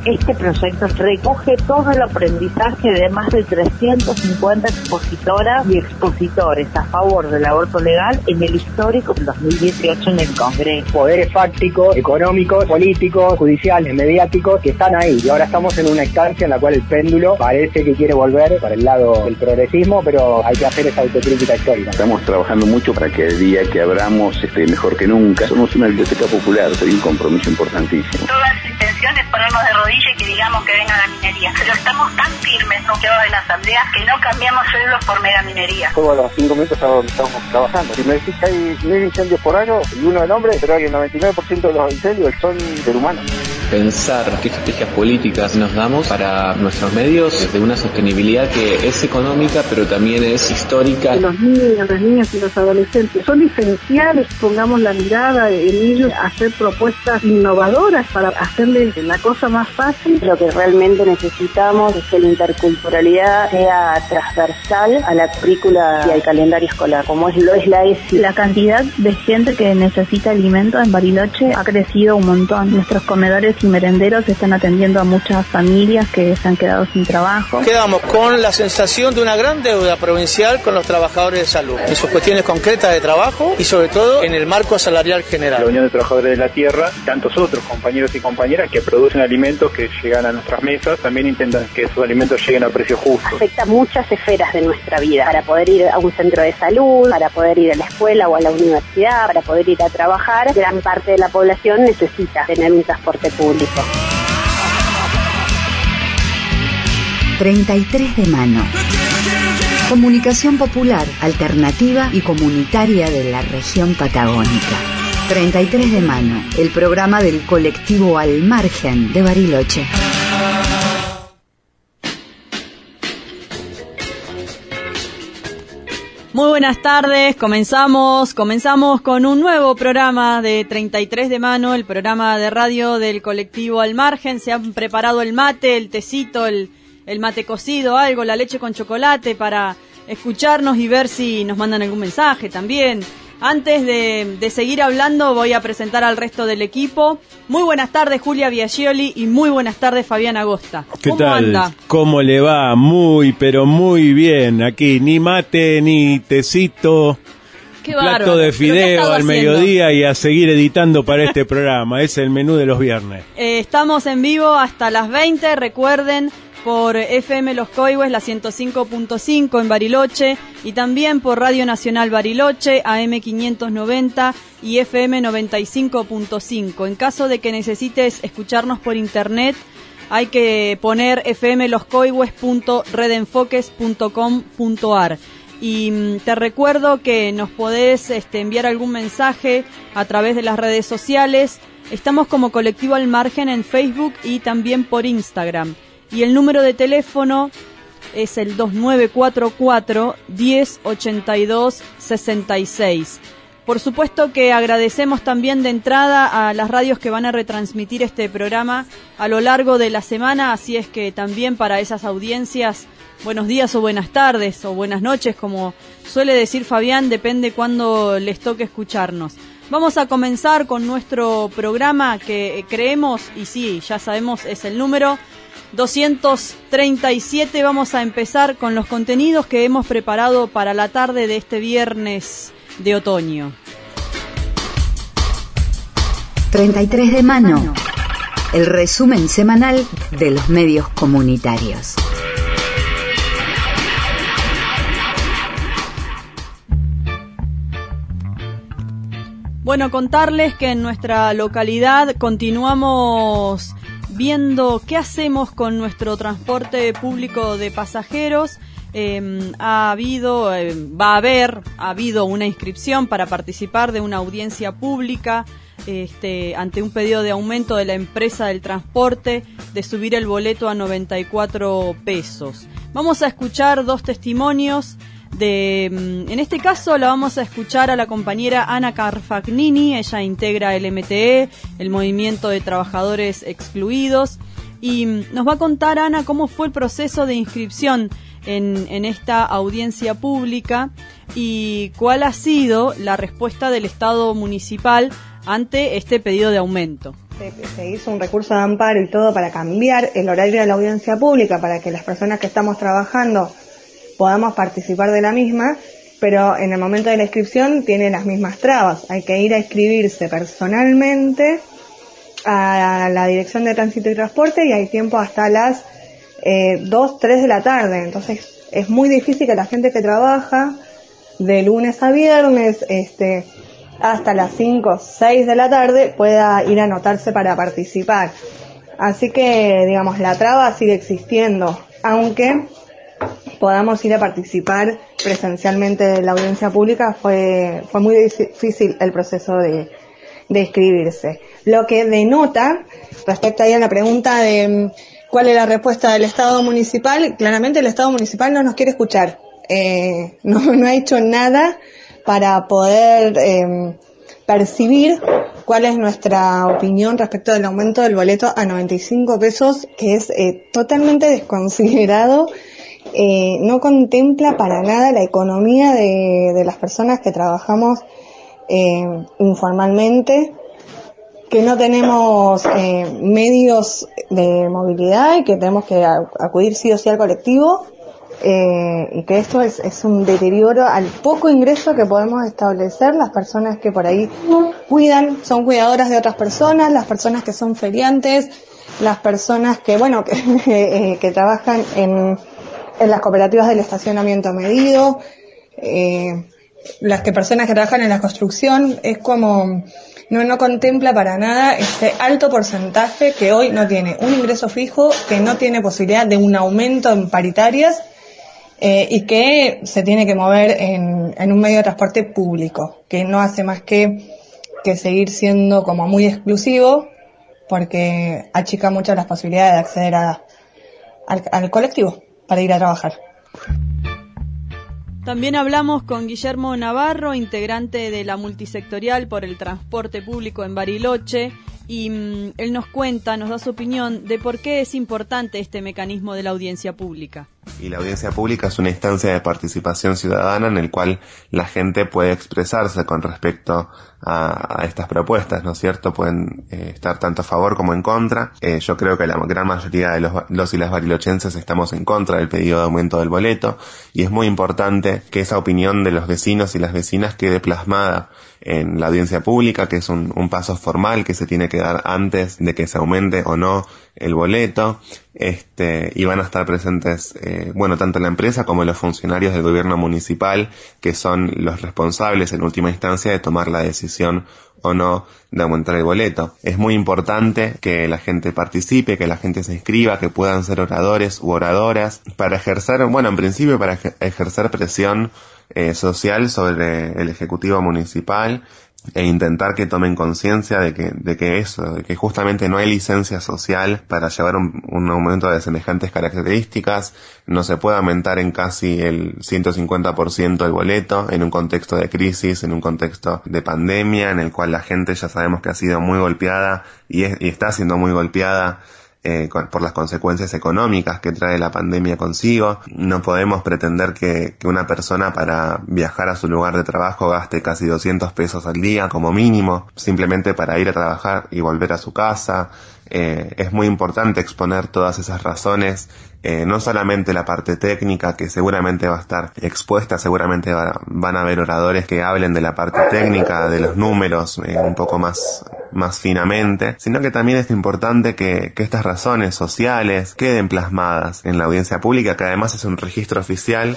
Este proyecto recoge todo el aprendizaje de más de 350 expositoras y expositores a favor del aborto legal en el histórico 2018 en el Congreso. Poderes fácticos, económicos, políticos, judiciales, mediáticos, que están ahí. Y ahora estamos en una instancia en la cual el péndulo parece que quiere volver para el lado del progresismo, pero hay que hacer esa autocrítica histórica. Estamos trabajando mucho para que el día que abramos esté mejor que nunca. Somos una biblioteca popular, hay un compromiso importantísimo. Toda su intención es ponernos de rodillas y que digamos que venga la minería. Pero estamos tan firmes, ¿no?, en la asamblea, que no cambiamos sueldos por mega minería. Todos los 5 minutos estamos trabajando. Si me decís que hay 1000 incendios por año y uno del hombre, pero el 99% de los incendios son del humano. Pensar qué estrategias políticas nos damos para nuestros medios desde una sostenibilidad que es económica, pero también es histórica. Los niños, las niñas y los adolescentes son esenciales, pongamos la mirada en ellos, hacer propuestas innovadoras para hacerles la cosa más fácil. Lo que realmente necesitamos es que la interculturalidad sea transversal a la currícula y al calendario escolar, como lo es la ESI. La cantidad de gente que necesita alimentos en Bariloche ha crecido un montón. Nuestros comedores y merenderos están atendiendo a muchas familias que se han quedado sin trabajo. Quedamos con la sensación de una gran deuda provincial con los trabajadores de salud, en sus cuestiones concretas de trabajo y sobre todo en el marco salarial general. La Unión de Trabajadores de la Tierra, tantos otros compañeros y compañeras que producen alimentos que llegan a nuestras mesas, también intentan que esos alimentos lleguen a precios justos. Afecta muchas esferas de nuestra vida, para poder ir a un centro de salud, para poder ir a la escuela o a la universidad, para poder ir a trabajar. Gran parte de la población necesita tener un transporte público. 33 de mano. Comunicación popular, alternativa y comunitaria de la región patagónica. 33 de mano, el programa del colectivo Al Margen de Bariloche. Muy buenas tardes, comenzamos con un nuevo programa de 33 de mano, el programa de radio del colectivo Al Margen. Se han preparado el mate, el tecito, el mate cocido, algo, la leche con chocolate para escucharnos y ver si nos mandan algún mensaje también. Antes de seguir hablando, voy a presentar al resto del equipo. Muy buenas tardes, Julia Biaggioli, y muy buenas tardes, Fabián Agosta. ¿Qué ¿Cómo tal? anda? ¿Cómo le va? Muy, pero muy bien. Aquí ni mate, ni tecito, Qué plato bárbaro. de ¿Pero qué fideo estás al haciendo? mediodía y a seguir editando para este programa. Es el menú de los viernes. Estamos en vivo hasta las 20, recuerden, por FM Los Coihues, la 105.5 en Bariloche, y también por Radio Nacional Bariloche, AM 590 y FM 95.5. En caso de que necesites escucharnos por internet, hay que poner fmloscoihues.redenfoques.com.ar. Y te recuerdo que nos podés enviar algún mensaje a través de las redes sociales. Estamos como Colectivo Al Margen en Facebook y también por Instagram. Y el número de teléfono es el 2944 1082 66. Por supuesto que agradecemos también de entrada a las radios que van a retransmitir este programa a lo largo de la semana, así es que también para esas audiencias, buenos días o buenas tardes o buenas noches, como suele decir Fabián, depende cuándo les toque escucharnos. Vamos a comenzar con nuestro programa que creemos, y sí, ya sabemos, es el número 237. Vamos a empezar con los contenidos que hemos preparado para la tarde de este viernes de otoño. 33 de mano, el resumen semanal de los medios comunitarios. Bueno, contarles que en nuestra localidad continuamos viendo qué hacemos con nuestro transporte público de pasajeros. Ha habido una inscripción para participar de una audiencia pública ante un pedido de aumento de la empresa del transporte de subir el boleto a 94 pesos. Vamos a escuchar dos testimonios. En este caso la vamos a escuchar a la compañera Ana Carfagnini. Ella integra el MTE, el Movimiento de Trabajadores Excluidos, y nos va a contar, Ana, cómo fue el proceso de inscripción en esta audiencia pública y cuál ha sido la respuesta del Estado municipal ante este pedido de aumento. se hizo un recurso de amparo y todo para cambiar el horario de la audiencia pública para que las personas que estamos trabajando podamos participar de la misma, pero en el momento de la inscripción tiene las mismas trabas. Hay que ir a inscribirse personalmente a la Dirección de Tránsito y Transporte y hay tiempo hasta las 2, 3 de la tarde. Entonces es muy difícil que la gente que trabaja de lunes a viernes hasta las 5, 6 de la tarde pueda ir a anotarse para participar. Así que, digamos, la traba sigue existiendo, aunque podamos ir a participar presencialmente de la audiencia pública. Fue muy difícil el proceso de inscribirse. Lo que denota, respecto ahí a la pregunta de cuál es la respuesta del Estado municipal, claramente el Estado municipal no nos quiere escuchar. No ha hecho nada para poder percibir cuál es nuestra opinión respecto del aumento del boleto a 95 pesos, que es totalmente desconsiderado. No contempla para nada la economía de las personas que trabajamos informalmente, que no tenemos medios de movilidad y que tenemos que acudir sí o sí al colectivo, y que esto es un deterioro al poco ingreso que podemos establecer. Las personas que por ahí son cuidadoras de otras personas, las personas que son feriantes, las personas que que trabajan en las cooperativas del estacionamiento medido, personas que trabajan en la construcción. Es como no contempla para nada este alto porcentaje que hoy no tiene un ingreso fijo, que no tiene posibilidad de un aumento en paritarias, y que se tiene que mover en un medio de transporte público, que no hace más que seguir siendo como muy exclusivo, porque achica mucho las posibilidades de acceder al colectivo para ir a trabajar. También hablamos con Guillermo Navarro, integrante de la Multisectorial por el Transporte Público en Bariloche, y él nos da su opinión de por qué es importante este mecanismo de la audiencia pública. Y la audiencia pública es una instancia de participación ciudadana en el cual la gente puede expresarse con respecto a estas propuestas, ¿no es cierto? Pueden estar tanto a favor como en contra. Yo creo que la gran mayoría de los y las barilochenses estamos en contra del pedido de aumento del boleto, y es muy importante que esa opinión de los vecinos y las vecinas quede plasmada en la audiencia pública, que es un paso formal que se tiene que dar antes de que se aumente o no el boleto. Y van a estar presentes tanto la empresa como los funcionarios del gobierno municipal, que son los responsables en última instancia de tomar la decisión o no de aumentar el boleto. Es muy importante que la gente participe, que la gente se inscriba, que puedan ser oradores u oradoras para ejercer, en principio para ejercer presión social sobre el Ejecutivo Municipal, e intentar que tomen conciencia de que justamente no hay licencia social para llevar un aumento de semejantes características. No se puede aumentar en casi el 150% el boleto en un contexto de crisis, en un contexto de pandemia, en el cual la gente ya sabemos que ha sido muy golpeada y está siendo muy golpeada por las consecuencias económicas que trae la pandemia consigo. No podemos pretender que una persona para viajar a su lugar de trabajo gaste casi 200 pesos al día como mínimo, simplemente para ir a trabajar y volver a su casa. Es muy importante exponer todas esas razones, no solamente la parte técnica, que seguramente va a estar expuesta, seguramente van a haber oradores que hablen de la parte técnica, de los números, un poco más finamente, sino que también es importante que estas razones sociales queden plasmadas en la audiencia pública, que además es un registro oficial,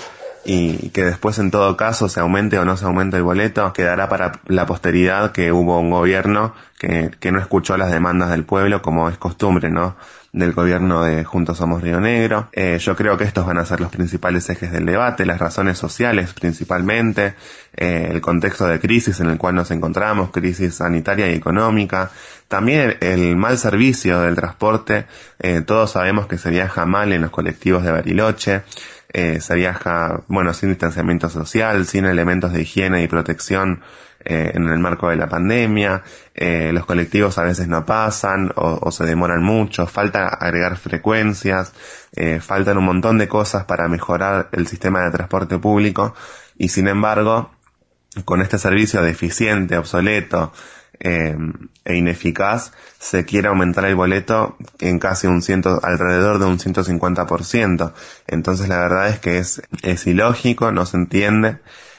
y que después, en todo caso, se aumente o no se aumente el boleto, quedará para la posteridad que hubo un gobierno que no escuchó las demandas del pueblo, como es costumbre, ¿no?, del gobierno de Juntos Somos Río Negro. Yo creo que estos van a ser los principales ejes del debate, las razones sociales principalmente, el contexto de crisis en el cual nos encontramos, crisis sanitaria y económica, también el mal servicio del transporte. Todos sabemos que se viaja mal en los colectivos de Bariloche. Se viaja, sin distanciamiento social, sin elementos de higiene y protección en el marco de la pandemia. Los colectivos a veces no pasan o se demoran mucho, falta agregar frecuencias, faltan un montón de cosas para mejorar el sistema de transporte público, y sin embargo, con este servicio deficiente, obsoleto, e ineficaz se quiere aumentar el boleto en casi alrededor de un 150%. Entonces la verdad es que es ilógico, no se entiende.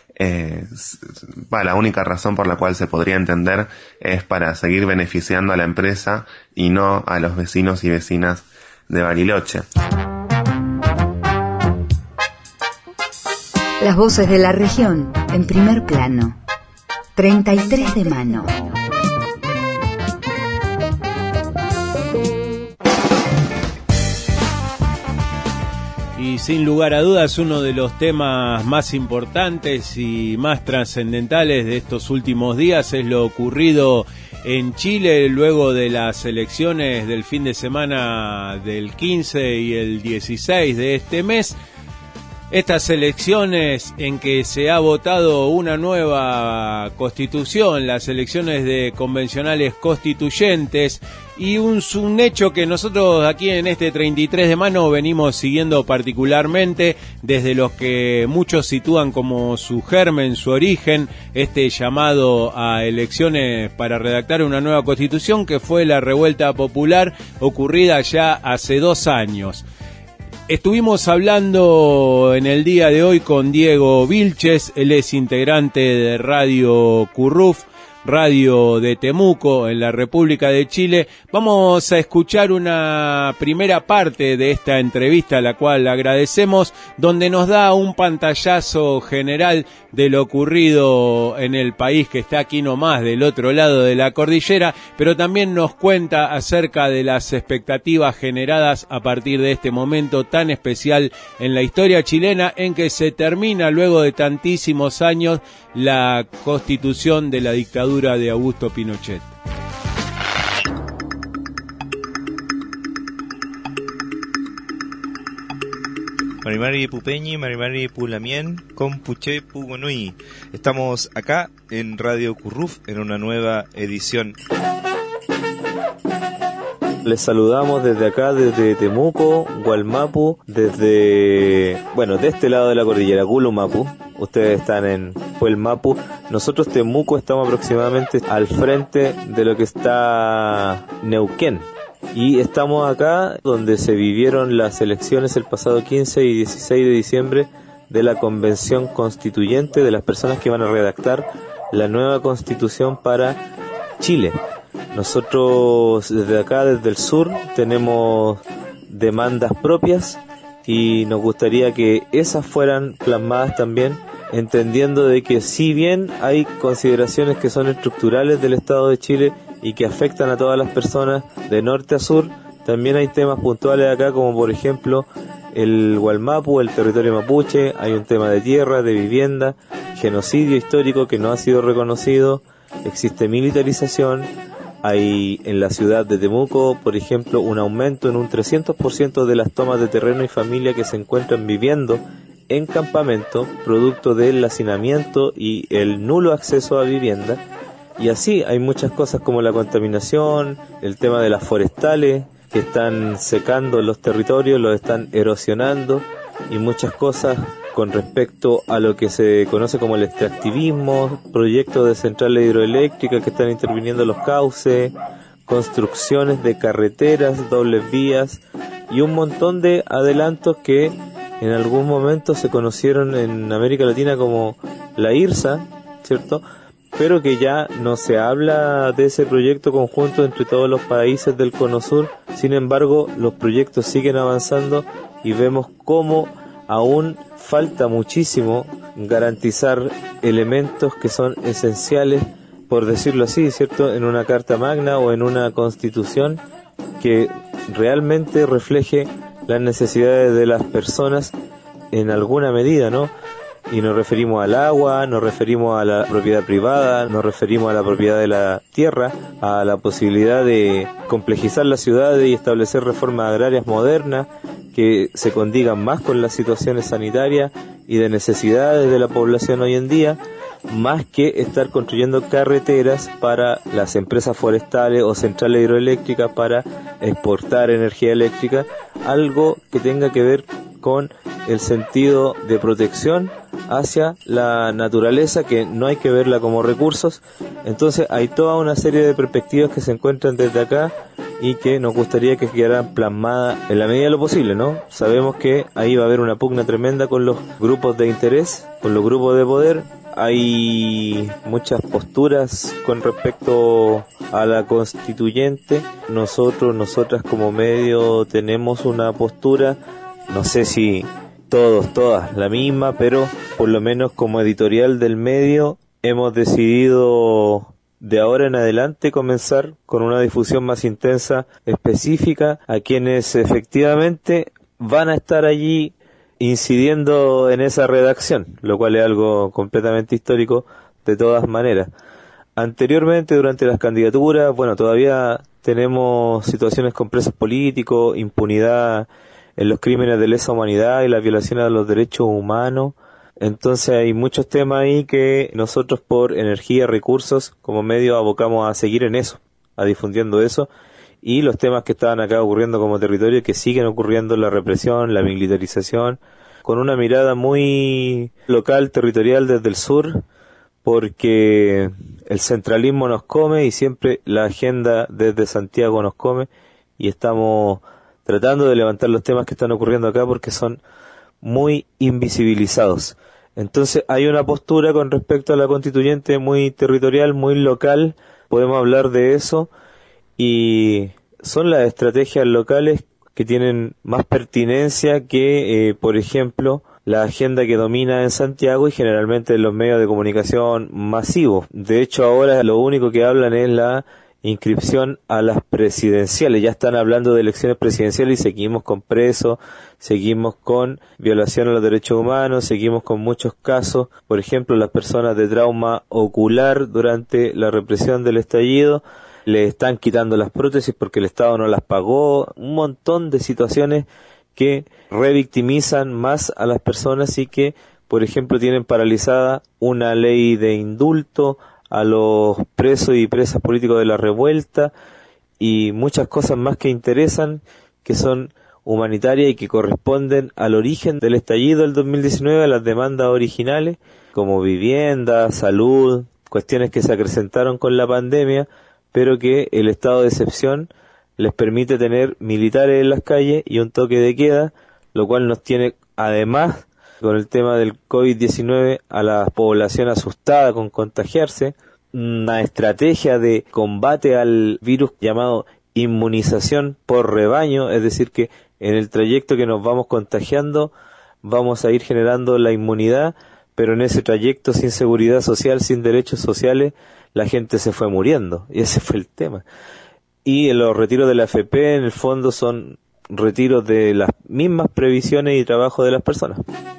La única razón por la cual se podría entender es para seguir beneficiando a la empresa y no a los vecinos y vecinas de Bariloche. Las voces de la región en primer plano. 33 de mano. Y sin lugar a dudas, uno de los temas más importantes y más trascendentales de estos últimos días es lo ocurrido en Chile luego de las elecciones del fin de semana del 15 y el 16 de este mes. Estas elecciones en que se ha votado una nueva constitución, las elecciones de convencionales constituyentes, y un hecho que nosotros aquí en este 33 de mano venimos siguiendo particularmente, desde los que muchos sitúan como su germen, su origen, este llamado a elecciones para redactar una nueva constitución, que fue la revuelta popular ocurrida ya hace 2 años. Estuvimos hablando en el día de hoy con Diego Vilches, él es integrante de Radio Curruf, radio de Temuco, en la República de Chile. Vamos a escuchar una primera parte de esta entrevista, a la cual agradecemos, donde nos da un pantallazo general de lo ocurrido en el país, que está aquí nomás del otro lado de la cordillera, pero también nos cuenta acerca de las expectativas generadas a partir de este momento tan especial en la historia chilena, en que se termina luego de tantísimos años la constitución de la dictadura de Augusto Pinochet. Marimari Pupeñi, Marimari Pulamien, Compuche Pugonui. Estamos acá en Radio Curruf en una nueva edición. Les saludamos desde acá, desde Temuco, Gualmapu, de este lado de la cordillera, Gulumapu. Ustedes están en Puelmapu. Nosotros, Temuco, estamos aproximadamente al frente de lo que está Neuquén. Y estamos acá donde se vivieron las elecciones el pasado 15 y 16 de diciembre de la Convención Constituyente, de las personas que van a redactar la nueva Constitución para Chile. Nosotros desde acá, desde el sur, tenemos demandas propias y nos gustaría que esas fueran plasmadas también, entendiendo de que si bien hay consideraciones que son estructurales del Estado de Chile y que afectan a todas las personas de norte a sur, también hay temas puntuales acá, como por ejemplo el Gualmapu, el territorio mapuche. Hay un tema de tierra, de vivienda, genocidio histórico que no ha sido reconocido, existe militarización. Hay en la ciudad de Temuco, por ejemplo, un aumento en un 300% de las tomas de terreno y familia que se encuentran viviendo en campamento, producto del hacinamiento y el nulo acceso a vivienda. Y así hay muchas cosas como la contaminación, el tema de las forestales que están secando los territorios, los están erosionando, y muchas cosas con respecto a lo que se conoce como el extractivismo, proyectos de centrales hidroeléctricas que están interviniendo los cauces, construcciones de carreteras, dobles vías y un montón de adelantos que en algún momento se conocieron en América Latina como la IRSA, ¿cierto? Pero que ya no se habla de ese proyecto conjunto entre todos los países del Cono Sur. Sin embargo, los proyectos siguen avanzando y vemos cómo aún falta muchísimo garantizar elementos que son esenciales, por decirlo así, ¿cierto?, en una Carta Magna o en una Constitución que realmente refleje las necesidades de las personas en alguna medida, ¿no? Y nos referimos al agua, nos referimos a la propiedad privada, nos referimos a la propiedad de la tierra, a la posibilidad de complejizar las ciudades y establecer reformas agrarias modernas que se condigan más con las situaciones sanitarias y de necesidades de la población hoy en día, más que estar construyendo carreteras para las empresas forestales o centrales hidroeléctricas para exportar energía eléctrica, algo que tenga que ver con el sentido de protección hacia la naturaleza, que no hay que verla como recursos. Entonces hay toda una serie de perspectivas que se encuentran desde acá y que nos gustaría que quedaran plasmadas en la medida de lo posible, ¿no? Sabemos que ahí va a haber una pugna tremenda con los grupos de interés, con los grupos de poder. Hay muchas posturas con respecto a la constituyente. Nosotras como medio tenemos una postura, no sé si todas la misma, pero por lo menos como editorial del medio hemos decidido de ahora en adelante comenzar con una difusión más intensa, específica, a quienes efectivamente van a estar allí incidiendo en esa redacción, lo cual es algo completamente histórico de todas maneras. Anteriormente, durante las candidaturas, bueno, todavía tenemos situaciones con presos políticos, impunidad en los crímenes de lesa humanidad y las violaciones a los derechos humanos. Entonces hay muchos temas ahí que nosotros por energía, recursos, como medio abocamos a seguir en eso, a difundiendo eso, y los temas que estaban acá ocurriendo como territorio, que siguen ocurriendo, la represión, la militarización, con una mirada muy local, territorial desde el sur, porque el centralismo nos come y siempre la agenda desde Santiago nos come, y estamos tratando de levantar los temas que están ocurriendo acá porque son muy invisibilizados. Entonces hay una postura con respecto a la constituyente muy territorial, muy local, podemos hablar de eso, y son las estrategias locales que tienen más pertinencia que, por ejemplo, la agenda que domina en Santiago y generalmente en los medios de comunicación masivos. De hecho, ahora lo único que hablan es la inscripción a las presidenciales. Ya están hablando de elecciones presidenciales y seguimos con presos, seguimos con violación a los derechos humanos, seguimos con muchos casos. Por ejemplo, las personas de trauma ocular durante la represión del estallido, le están quitando las prótesis porque el Estado no las pagó. Un montón de situaciones que revictimizan más a las personas y que, por ejemplo, tienen paralizada una ley de indulto a los presos y presas políticos de la revuelta y muchas cosas más que interesan, que son humanitarias y que corresponden al origen del estallido del 2019, a las demandas originales, como vivienda, salud, cuestiones que se acrecentaron con la pandemia, pero que el estado de excepción les permite tener militares en las calles y un toque de queda, lo cual nos tiene, además, con el tema del COVID-19, a la población asustada con contagiarse, una estrategia de combate al virus llamado inmunización por rebaño, es decir que en el trayecto que nos vamos contagiando vamos a ir generando la inmunidad, pero en ese trayecto sin seguridad social, sin derechos sociales, la gente se fue muriendo, y ese fue el tema. Y los retiros de la AFP en el fondo son retiros de las mismas previsiones y trabajo de las personas.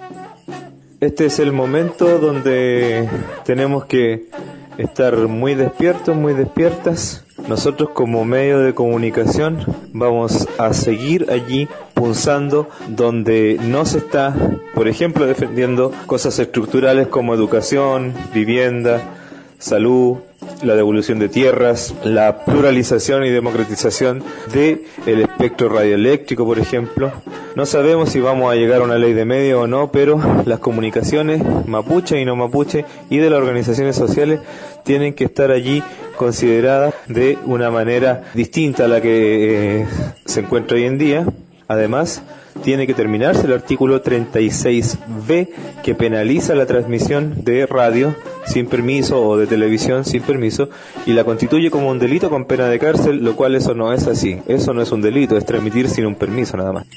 Este es el momento donde tenemos que estar muy despiertos, muy despiertas. Nosotros como medio de comunicación vamos a seguir allí punzando donde no se está, por ejemplo, defendiendo cosas estructurales como educación, vivienda, salud, la devolución de tierras, la pluralización y democratización de el espectro radioeléctrico, por ejemplo. No sabemos si vamos a llegar a una ley de medios o no, pero las comunicaciones mapuche y no mapuche y de las organizaciones sociales tienen que estar allí consideradas de una manera distinta a la que se encuentra hoy en día. Además, tiene que terminarse el artículo 36B que penaliza la transmisión de radio sin permiso o de televisión sin permiso y la constituye como un delito con pena de cárcel, lo cual eso no es así. Eso no es un delito, es transmitir sin un permiso nada más.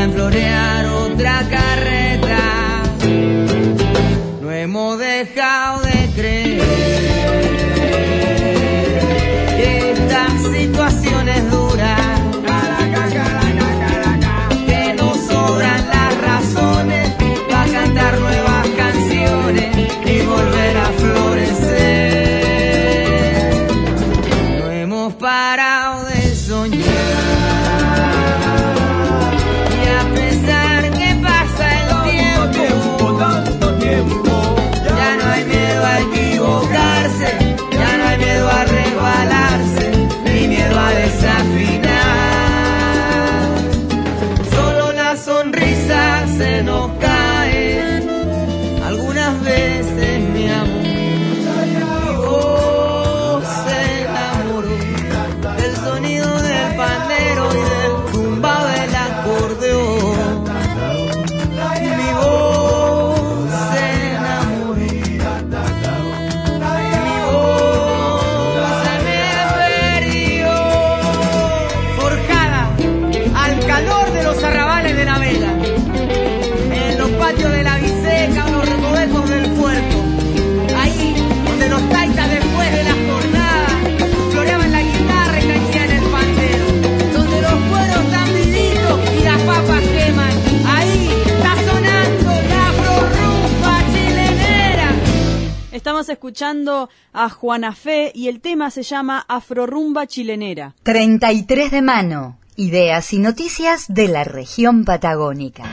a florear otra carreta. No hemos dejado de creer que esta situación es dura, que nos sobran las razones para cantar nuevas canciones y volver a florecer. No hemos parado de soñar. Ya no hay miedo a resbalarse, ni miedo a desafinar. Solo la sonrisa se nos cae, algunas veces mi amor. Mi voz se enamoró del sonido del pandero y del zumbado del acordeón. Mi voz se enamoró. Los arrabales de la Vega, en los patios de la Biseca o los recovecos del puerto, ahí donde los taitas después de la jornada floreaban la guitarra y cañían el pandero, donde los cueros están vivitos y las papas queman, ahí está sonando la afrorrumba chilenera. Estamos escuchando a Juana Fe y el tema se llama Afrorrumba Chilenera. 33 de mano. Ideas y noticias de la región patagónica.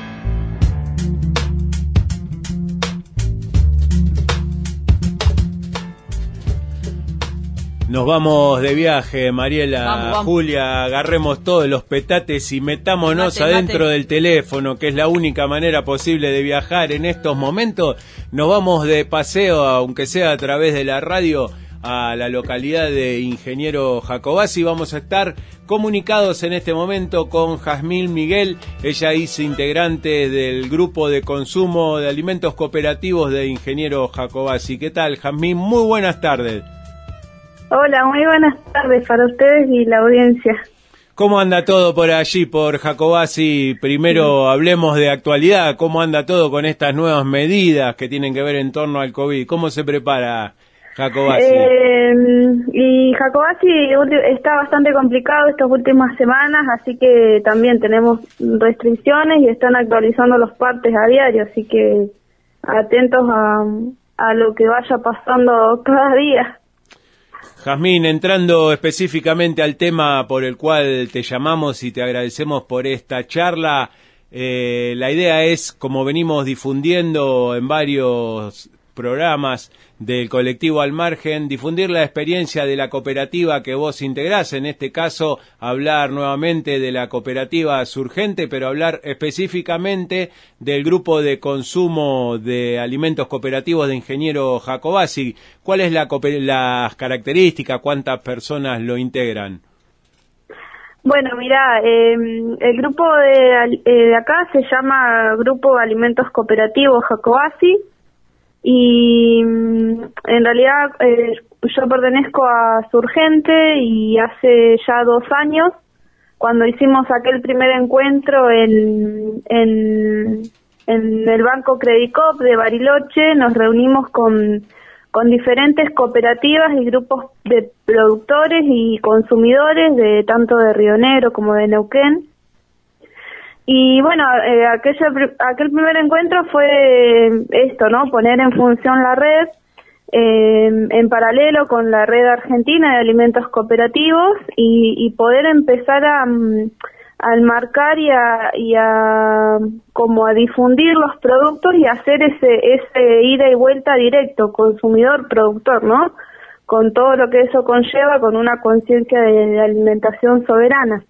Nos vamos de viaje, Mariela, vamos. Julia, agarremos todos los petates y metámonos adentro del teléfono, que es la única manera posible de viajar en estos momentos. Nos vamos de paseo, aunque sea a través de la radio, a la localidad de Ingeniero Jacobacci. Vamos a estar comunicados en este momento con Jazmín Miguel. Ella es integrante del grupo de consumo de alimentos cooperativos de Ingeniero Jacobacci. ¿Qué tal, Jazmín? Muy buenas tardes. Hola, muy buenas tardes para ustedes y la audiencia. ¿Cómo anda todo por allí, por Jacobacci? Primero hablemos de actualidad. ¿Cómo anda todo con estas nuevas medidas que tienen que ver en torno al COVID? ¿Cómo se prepara Jacobacci? Y Jacobacci está bastante complicado estas últimas semanas, así que también tenemos restricciones y están actualizando los partes a diario, así que atentos a lo que vaya pasando cada día. Jazmín, entrando específicamente al tema por el cual te llamamos y te agradecemos por esta charla, la idea es, como venimos difundiendo en varios programas del colectivo Al Margen, difundir la experiencia de la cooperativa que vos integrás, en este caso hablar nuevamente de la cooperativa Surgente, pero hablar específicamente del grupo de consumo de alimentos cooperativos de Ingeniero Jacobacci. ¿Cuál es las características? ¿Cuántas personas lo integran? Bueno, mira, el grupo de acá se llama Grupo de Alimentos Cooperativos Jacobacci. Y en realidad yo pertenezco a Surgente y hace ya 2 años, cuando hicimos aquel primer encuentro en el Banco Credicop de Bariloche, nos reunimos con diferentes cooperativas y grupos de productores y consumidores de tanto de Río Negro como de Neuquén. Y bueno, aquel primer encuentro fue esto, ¿no? Poner en función la red en paralelo con la red argentina de alimentos cooperativos y poder empezar a enmarcar y a como a difundir los productos y hacer ese ida y vuelta directo consumidor-productor, ¿no? Con todo lo que eso conlleva, con una conciencia de alimentación soberana.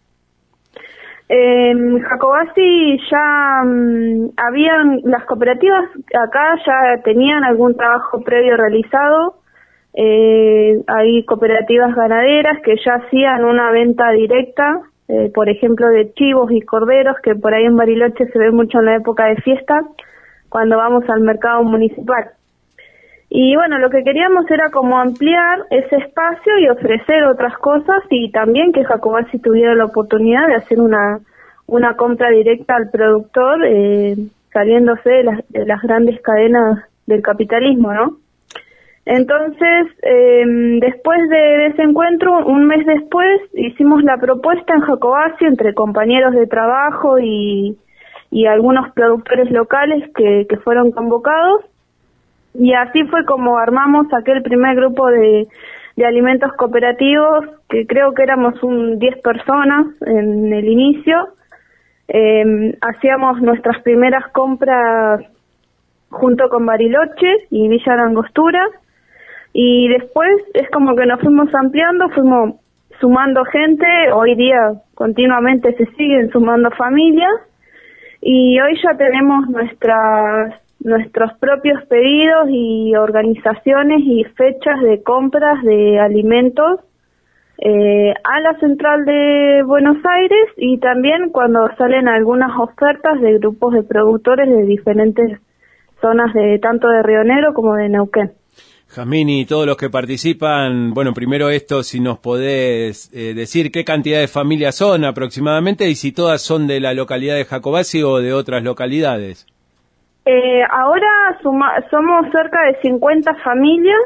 Jacobacci ya habían, las cooperativas acá ya tenían algún trabajo previo realizado. Hay cooperativas ganaderas que ya hacían una venta directa, por ejemplo de chivos y corderos, que por ahí en Bariloche se ve mucho en la época de fiesta, cuando vamos al mercado municipal. Y bueno, lo que queríamos era como ampliar ese espacio y ofrecer otras cosas, y también que Jacobacci tuviera la oportunidad de hacer una una compra directa al productor, saliéndose de las grandes cadenas del capitalismo, ¿no? Entonces, después de ese encuentro, un mes después, hicimos la propuesta en Jacobasi entre compañeros de trabajo y algunos productores locales que fueron convocados, y así fue como armamos aquel primer grupo de alimentos cooperativos, que creo que éramos 10 personas en el inicio. Hacíamos nuestras primeras compras junto con Bariloche y Villa Langostura, y después es como que nos fuimos ampliando, fuimos sumando gente. Hoy día continuamente se siguen sumando familias, y hoy ya tenemos nuestros propios pedidos y organizaciones y fechas de compras de alimentos a la central de Buenos Aires, y también cuando salen algunas ofertas de grupos de productores de diferentes zonas, tanto de Río Negro como de Neuquén. Jazmín, y todos los que participan, bueno, primero esto, si nos podés decir qué cantidad de familias son aproximadamente, y si todas son de la localidad de Jacobasi o de otras localidades. Ahora somos cerca de 50 familias,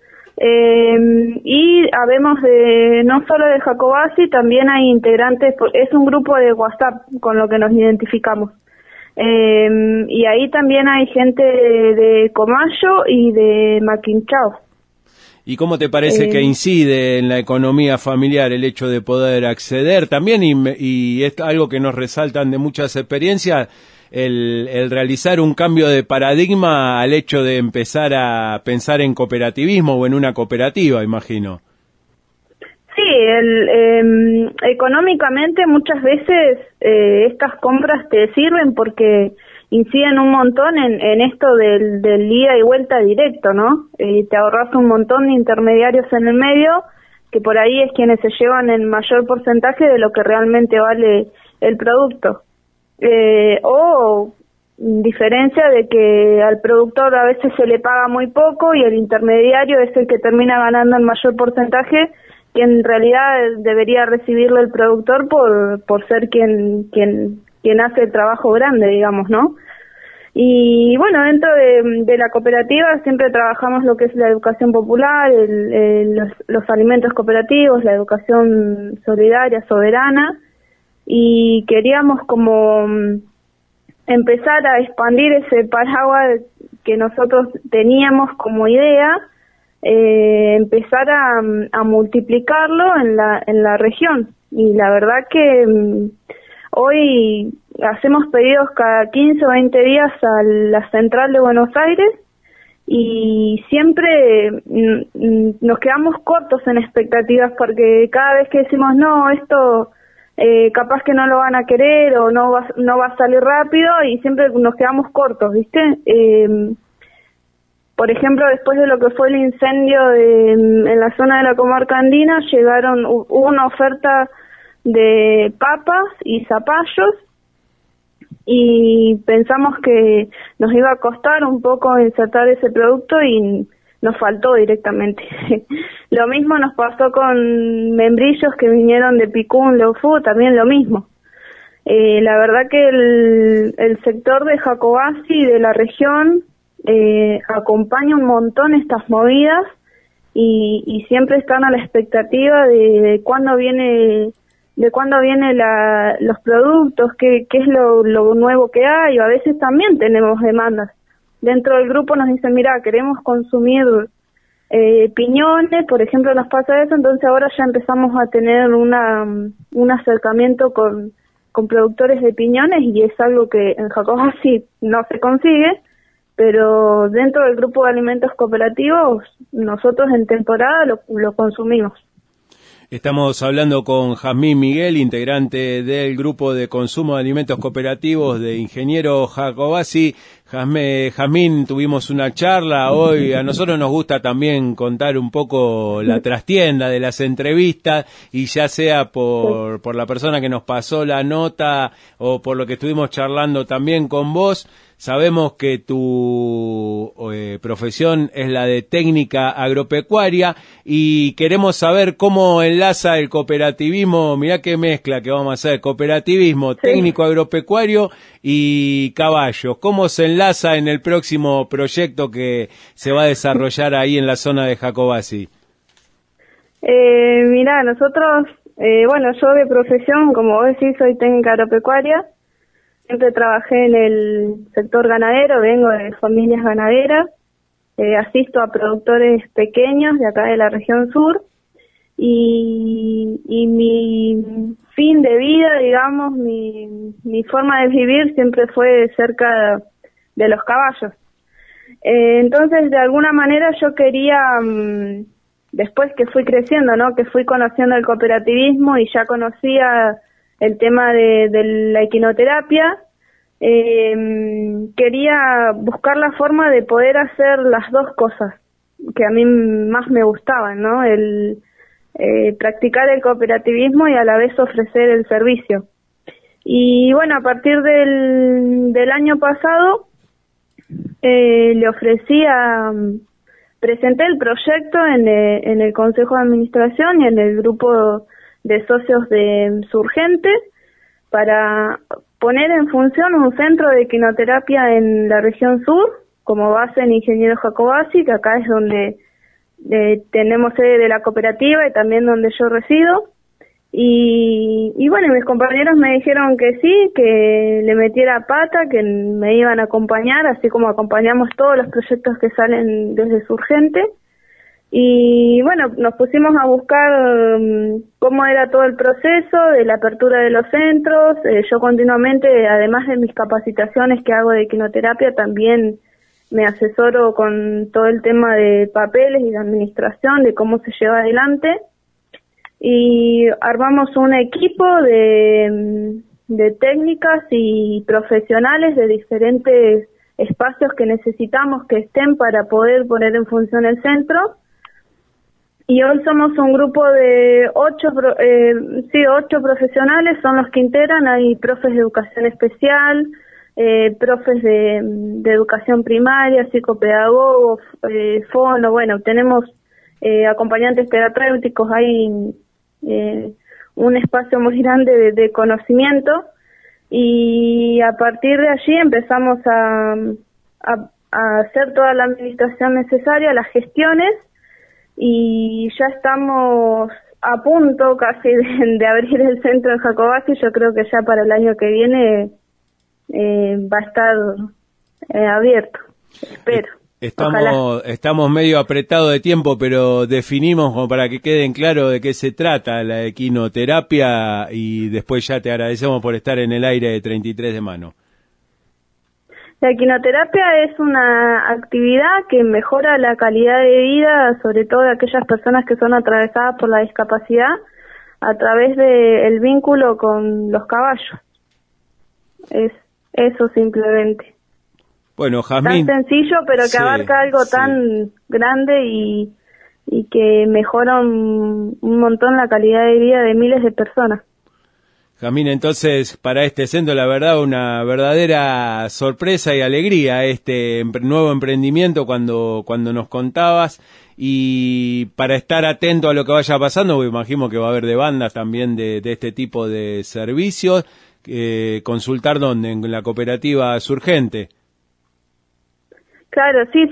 y habemos no solo de Jacobasi, también hay integrantes, es un grupo de WhatsApp con lo que nos identificamos. Y ahí también hay gente de Comayo y de Maquinchao. ¿Y cómo te parece que incide en la economía familiar el hecho de poder acceder también, y es algo que nos resaltan de muchas experiencias, el realizar un cambio de paradigma al hecho de empezar a pensar en cooperativismo o en una cooperativa, imagino? Sí, económicamente muchas veces estas compras te sirven porque inciden un montón en esto del ida y vuelta directo, ¿no? Te ahorras un montón de intermediarios en el medio, que por ahí es quienes se llevan el mayor porcentaje de lo que realmente vale el producto. O diferencia de que al productor a veces se le paga muy poco y el intermediario es el que termina ganando el mayor porcentaje, que en realidad debería recibirlo el productor por ser quien hace el trabajo grande, digamos, ¿no? Y bueno, dentro de la cooperativa siempre trabajamos lo que es la educación popular, los alimentos cooperativos, la educación solidaria, soberana, y queríamos como empezar a expandir ese paraguas que nosotros teníamos como idea, empezar a multiplicarlo en la región. Y la verdad que hoy hacemos pedidos cada 15 o 20 días a la central de Buenos Aires, y siempre nos quedamos cortos en expectativas, porque cada vez que decimos no, esto capaz que no lo van a querer o no va a salir rápido, y siempre nos quedamos cortos, ¿viste? Por ejemplo, después de lo que fue el incendio en la zona de la comarca andina, hubo una oferta de papas y zapallos, y pensamos que nos iba a costar un poco insertar ese producto y nos faltó directamente. Lo mismo nos pasó con membrillos que vinieron de Picún, Leufú, también lo mismo. La verdad que el sector de Jacobasi, de la región, acompaña un montón estas movidas, y siempre están a la expectativa de cuándo viene los productos, qué es lo nuevo que hay, o a veces también tenemos demandas. Dentro del grupo nos dicen, mira, queremos consumir piñones, por ejemplo, nos pasa eso, entonces ahora ya empezamos a tener un acercamiento con productores de piñones, y es algo que en Jacobasi no se consigue, pero dentro del grupo de alimentos cooperativos nosotros en temporada lo consumimos. Estamos hablando con Jazmín Miguel, integrante del grupo de consumo de alimentos cooperativos de Ingeniero Jacobasi. Jazmín, tuvimos una charla hoy. A nosotros nos gusta también contar un poco la trastienda de las entrevistas, y ya sea por la persona que nos pasó la nota o por lo que estuvimos charlando también con vos, Sabemos que tu profesión es la de técnica agropecuaria y queremos saber cómo enlaza el cooperativismo. Mirá qué mezcla que vamos a hacer, cooperativismo, técnico agropecuario y caballos. ¿Cómo se enlaza en el próximo proyecto que se va a desarrollar ahí en la zona de Jacobasi? Mirá, nosotros, yo de profesión, como vos decís, soy técnica agropecuaria. Siempre trabajé en el sector ganadero, vengo de familias ganaderas, asisto a productores pequeños de acá de la región sur y mi fin de vida, digamos, mi forma de vivir siempre fue cerca de los caballos. Entonces, de alguna manera yo quería, después que fui creciendo, ¿no?, que fui conociendo el cooperativismo y ya conocía el tema de la equinoterapia, quería buscar la forma de poder hacer las dos cosas que a mí más me gustaban, ¿no? El practicar el cooperativismo y a la vez ofrecer el servicio. Y bueno, a partir del año pasado le ofrecí presenté el proyecto en el Consejo de Administración y en el grupo de socios de Surgente para poner en función un centro de equinoterapia en la región sur, como base en Ingeniero Jacobasi, que acá es donde tenemos sede de la cooperativa y también donde yo resido. Y bueno, mis compañeros me dijeron que sí, que le metiera pata, que me iban a acompañar, así como acompañamos todos los proyectos que salen desde Surgente. Y bueno, nos pusimos a buscar cómo era todo el proceso de la apertura de los centros. Yo continuamente, además de mis capacitaciones que hago de equinoterapia, también me asesoro con todo el tema de papeles y de administración, de cómo se lleva adelante. Y armamos un equipo de técnicas y profesionales de diferentes espacios que necesitamos que estén para poder poner en función el centro. Y hoy somos un grupo de 8 profesionales, son los que integran. Hay profes de educación especial, profes de educación primaria, psicopedagogos, fono, bueno, tenemos acompañantes terapéuticos, hay un espacio muy grande de conocimiento, y a partir de allí empezamos a hacer toda la administración necesaria, las gestiones, y ya estamos a punto casi de abrir el centro en Jacobasi. Yo creo que ya para el año que viene va a estar abierto, espero. Estamos medio apretados de tiempo, pero definimos como para que queden claro de qué se trata la equinoterapia, y después ya te agradecemos por estar en el aire de 33 de mano. La equinoterapia es una actividad que mejora la calidad de vida, sobre todo de aquellas personas que son atravesadas por la discapacidad, a través del vínculo con los caballos. Es eso simplemente. Bueno, Jazmín, tan sencillo, pero que abarca algo tan grande y que mejora un montón la calidad de vida de miles de personas. Jazmín, entonces, para este centro, la verdad, una verdadera sorpresa y alegría este nuevo emprendimiento cuando nos contabas, y para estar atento a lo que vaya pasando, porque imagino que va a haber demandas también de este tipo de servicios, consultar dónde, en la cooperativa Surgente. Claro, sí.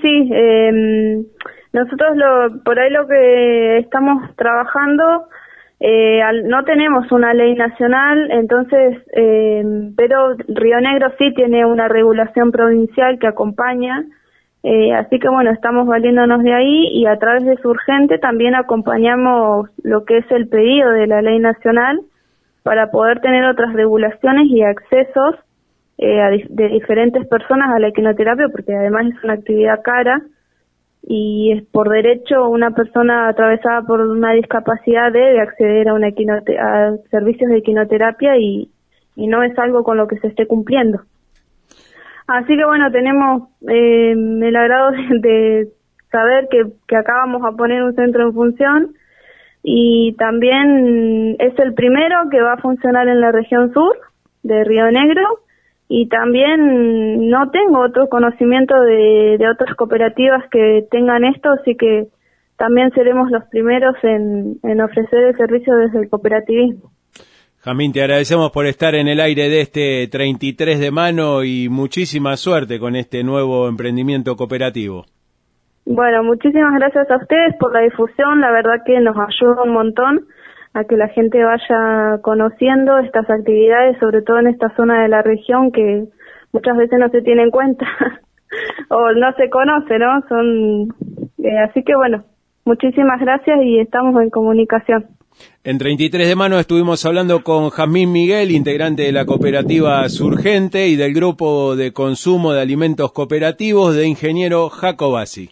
Nosotros por ahí lo que estamos trabajando, no tenemos una ley nacional, entonces, pero Río Negro sí tiene una regulación provincial que acompaña, así que bueno, estamos valiéndonos de ahí, y a través de Surgente también acompañamos lo que es el pedido de la ley nacional para poder tener otras regulaciones y accesos de diferentes personas a la equinoterapia, porque además es una actividad cara y es por derecho una persona atravesada por una discapacidad debe acceder a servicios de equinoterapia, y no es algo con lo que se esté cumpliendo. Así que bueno, tenemos el agrado de saber que acá vamos a poner un centro en función, y también es el primero que va a funcionar en la región sur de Río Negro, y también no tengo otro conocimiento de otras cooperativas que tengan esto, así que también seremos los primeros en ofrecer el servicio desde el cooperativismo. Jamín, te agradecemos por estar en el aire de este 33 de mano y muchísima suerte con este nuevo emprendimiento cooperativo. Bueno, muchísimas gracias a ustedes por la difusión, la verdad que nos ayuda un montón a que la gente vaya conociendo estas actividades, sobre todo en esta zona de la región que muchas veces no se tiene en cuenta o no se conoce, ¿no? Así que bueno, muchísimas gracias y estamos en comunicación. En 33 de mano estuvimos hablando con Jazmín Miguel, integrante de la cooperativa Surgente y del grupo de consumo de alimentos cooperativos de ingeniero Jacobasi.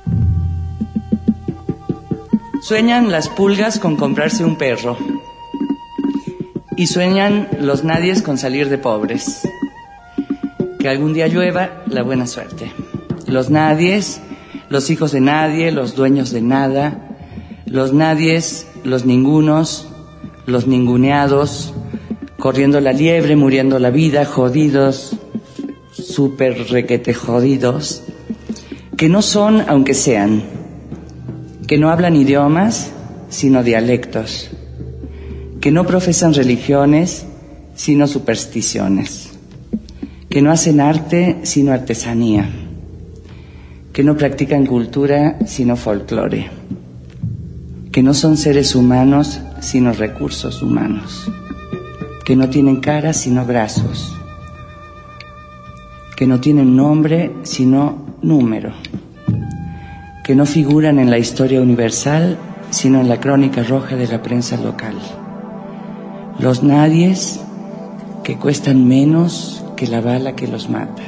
Sueñan las pulgas con comprarse un perro y sueñan los nadies con salir de pobres. Que algún día llueva la buena suerte. Los nadies, los hijos de nadie, los dueños de nada, los nadies, los ningunos, los ninguneados, corriendo la liebre, muriendo la vida, jodidos, súper requete jodidos, que no son aunque sean, que no hablan idiomas, sino dialectos, que no profesan religiones, sino supersticiones, que no hacen arte, sino artesanía, que no practican cultura, sino folclore, que no son seres humanos, sino recursos humanos, que no tienen cara, sino brazos, que no tienen nombre, sino número, que no figuran en la historia universal, sino en la crónica roja de la prensa local. Los nadies que cuestan menos que la bala que los mata.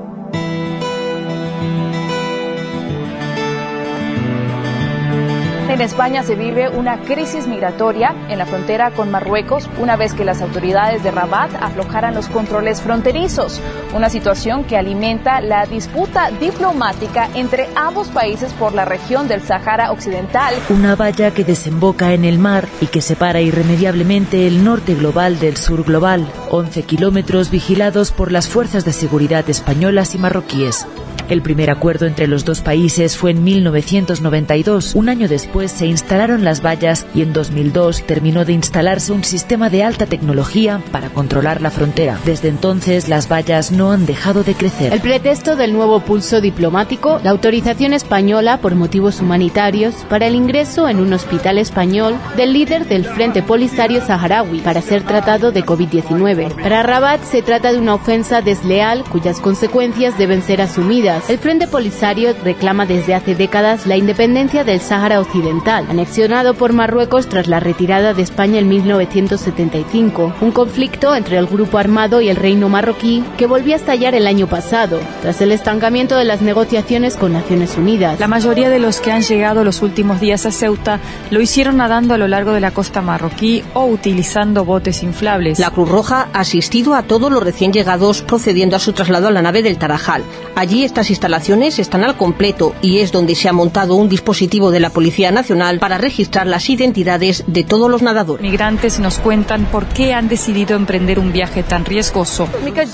En España se vive una crisis migratoria en la frontera con Marruecos una vez que las autoridades de Rabat aflojaran los controles fronterizos, una situación que alimenta la disputa diplomática entre ambos países por la región del Sáhara Occidental. Una valla que desemboca en el mar y que separa irremediablemente el norte global del sur global, 11 kilómetros vigilados por las fuerzas de seguridad españolas y marroquíes. El primer acuerdo entre los dos países fue en 1992. Un año después se instalaron las vallas y en 2002 terminó de instalarse un sistema de alta tecnología para controlar la frontera. Desde entonces las vallas no han dejado de crecer. El pretexto del nuevo pulso diplomático, la autorización española por motivos humanitarios para el ingreso en un hospital español del líder del Frente Polisario Saharaui para ser tratado de COVID-19. Para Rabat se trata de una ofensa desleal cuyas consecuencias deben ser asumidas. El Frente Polisario reclama desde hace décadas la independencia del Sáhara Occidental, anexionado por Marruecos tras la retirada de España en 1975, un conflicto entre el grupo armado y el reino marroquí que volvió a estallar el año pasado, tras el estancamiento de las negociaciones con Naciones Unidas. La mayoría de los que han llegado los últimos días a Ceuta lo hicieron nadando a lo largo de la costa marroquí o utilizando botes inflables. La Cruz Roja ha asistido a todos los recién llegados procediendo a su traslado a la nave del Tarajal. Allí estas instalaciones están al completo y es donde se ha montado un dispositivo de la Policía Nacional para registrar las identidades de todos los nadadores. Migrantes nos cuentan por qué han decidido emprender un viaje tan riesgoso.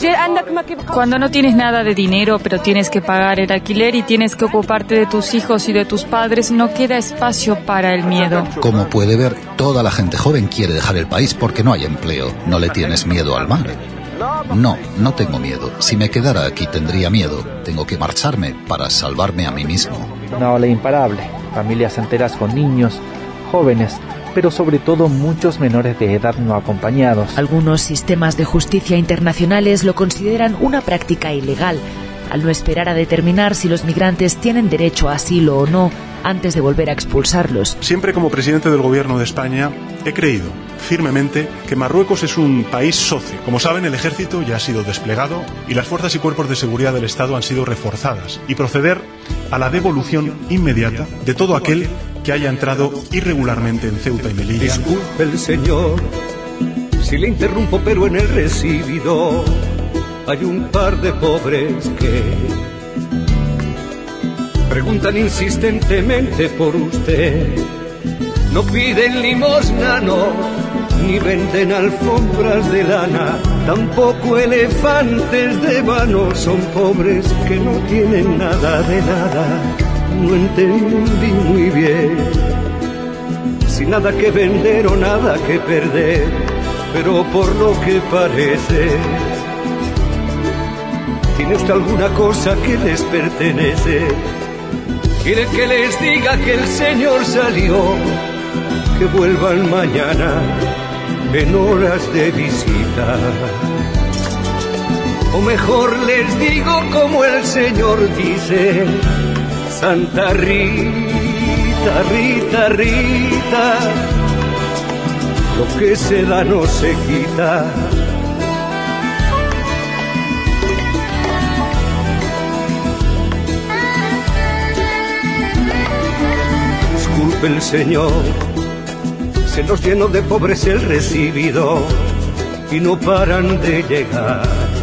Cuando no tienes nada de dinero, pero tienes que pagar el alquiler y tienes que ocuparte de tus hijos y de tus padres, no queda espacio para el miedo. Como puede ver, toda la gente joven quiere dejar el país porque no hay empleo. ¿No le tienes miedo al mar? No, no tengo miedo. Si me quedara aquí tendría miedo. Tengo que marcharme para salvarme a mí mismo. Una ola imparable. Familias enteras con niños, jóvenes, pero sobre todo muchos menores de edad no acompañados. Algunos sistemas de justicia internacionales lo consideran una práctica ilegal, al no esperar a determinar si los migrantes tienen derecho a asilo o no antes de volver a expulsarlos. Siempre como presidente del Gobierno de España he creído firmemente que Marruecos es un país socio. Como saben, el ejército ya ha sido desplegado y las fuerzas y cuerpos de seguridad del Estado han sido reforzadas y proceder a la devolución inmediata de todo aquel que haya entrado irregularmente en Ceuta y Melilla. Disculpe el señor si le interrumpo, pero en el recibidor hay un par de pobres que preguntan insistentemente por usted. No piden limosna, no, ni venden alfombras de lana, tampoco elefantes de vano, son pobres que no tienen nada de nada. No entendí muy bien, sin nada que vender o nada que perder, pero por lo que parece, ¿tiene usted alguna cosa que les pertenece? ¿Quiere que les diga que el Señor salió? Que vuelvan mañana en horas de visita. O mejor les digo como el Señor dice: Santa Rita, Rita, Rita, lo que se da no se quita. Disculpe el Señor, se nos llenó de pobres el recibido y no paran de llegar.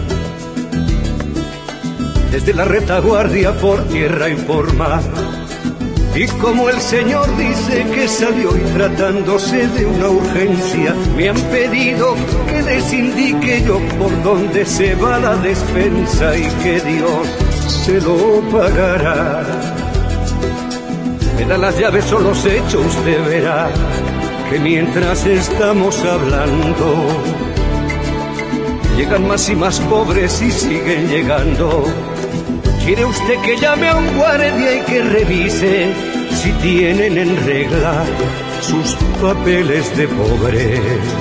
Desde la retaguardia por tierra y por mar. Y como el Señor dice que salió y tratándose de una urgencia, me han pedido que les indique yo por dónde se va la despensa y que Dios se lo pagará. Me da las llaves o los hechos, usted verá que mientras estamos hablando llegan más y más pobres y siguen llegando. ¿Quiere usted que llame a un guardia y que revise si tienen en regla sus papeles de pobre?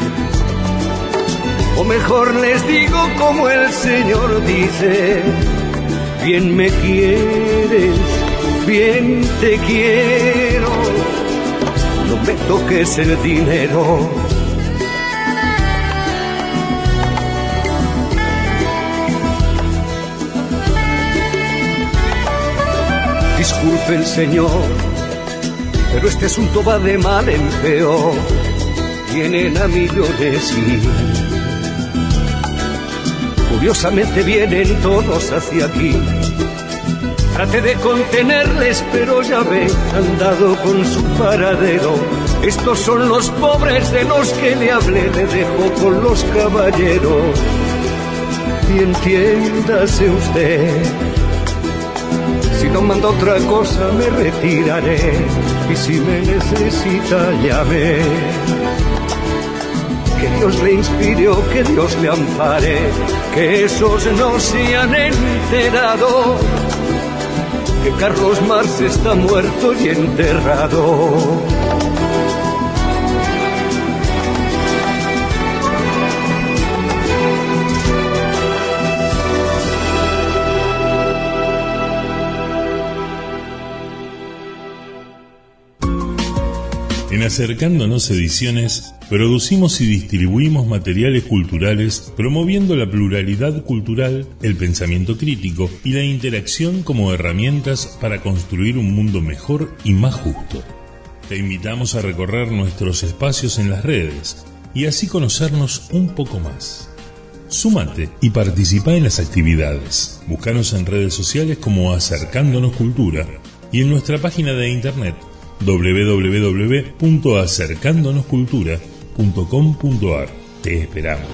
O mejor les digo como el Señor dice: bien me quieres, bien te quiero, no me toques el dinero. Disculpe el Señor, pero este asunto va de mal en peor. Vienen a millones y curiosamente vienen todos hacia aquí. Traté de contenerles, pero ya ve, han dado con su paradero. Estos son los pobres de los que le hablé, le dejo con los caballeros. Y entiéndase usted, si no manda otra cosa me retiraré, y si me necesita llame. Que Dios le inspire o que Dios le ampare, que esos no se han enterado que Carlos Marx está muerto y enterrado. En Acercándonos Ediciones, producimos y distribuimos materiales culturales promoviendo la pluralidad cultural, el pensamiento crítico y la interacción como herramientas para construir un mundo mejor y más justo. Te invitamos a recorrer nuestros espacios en las redes y así conocernos un poco más. Súmate y participa en las actividades. Búscanos en redes sociales como Acercándonos Cultura y en nuestra página de internet www.acercandonoscultura.com.ar. Te esperamos.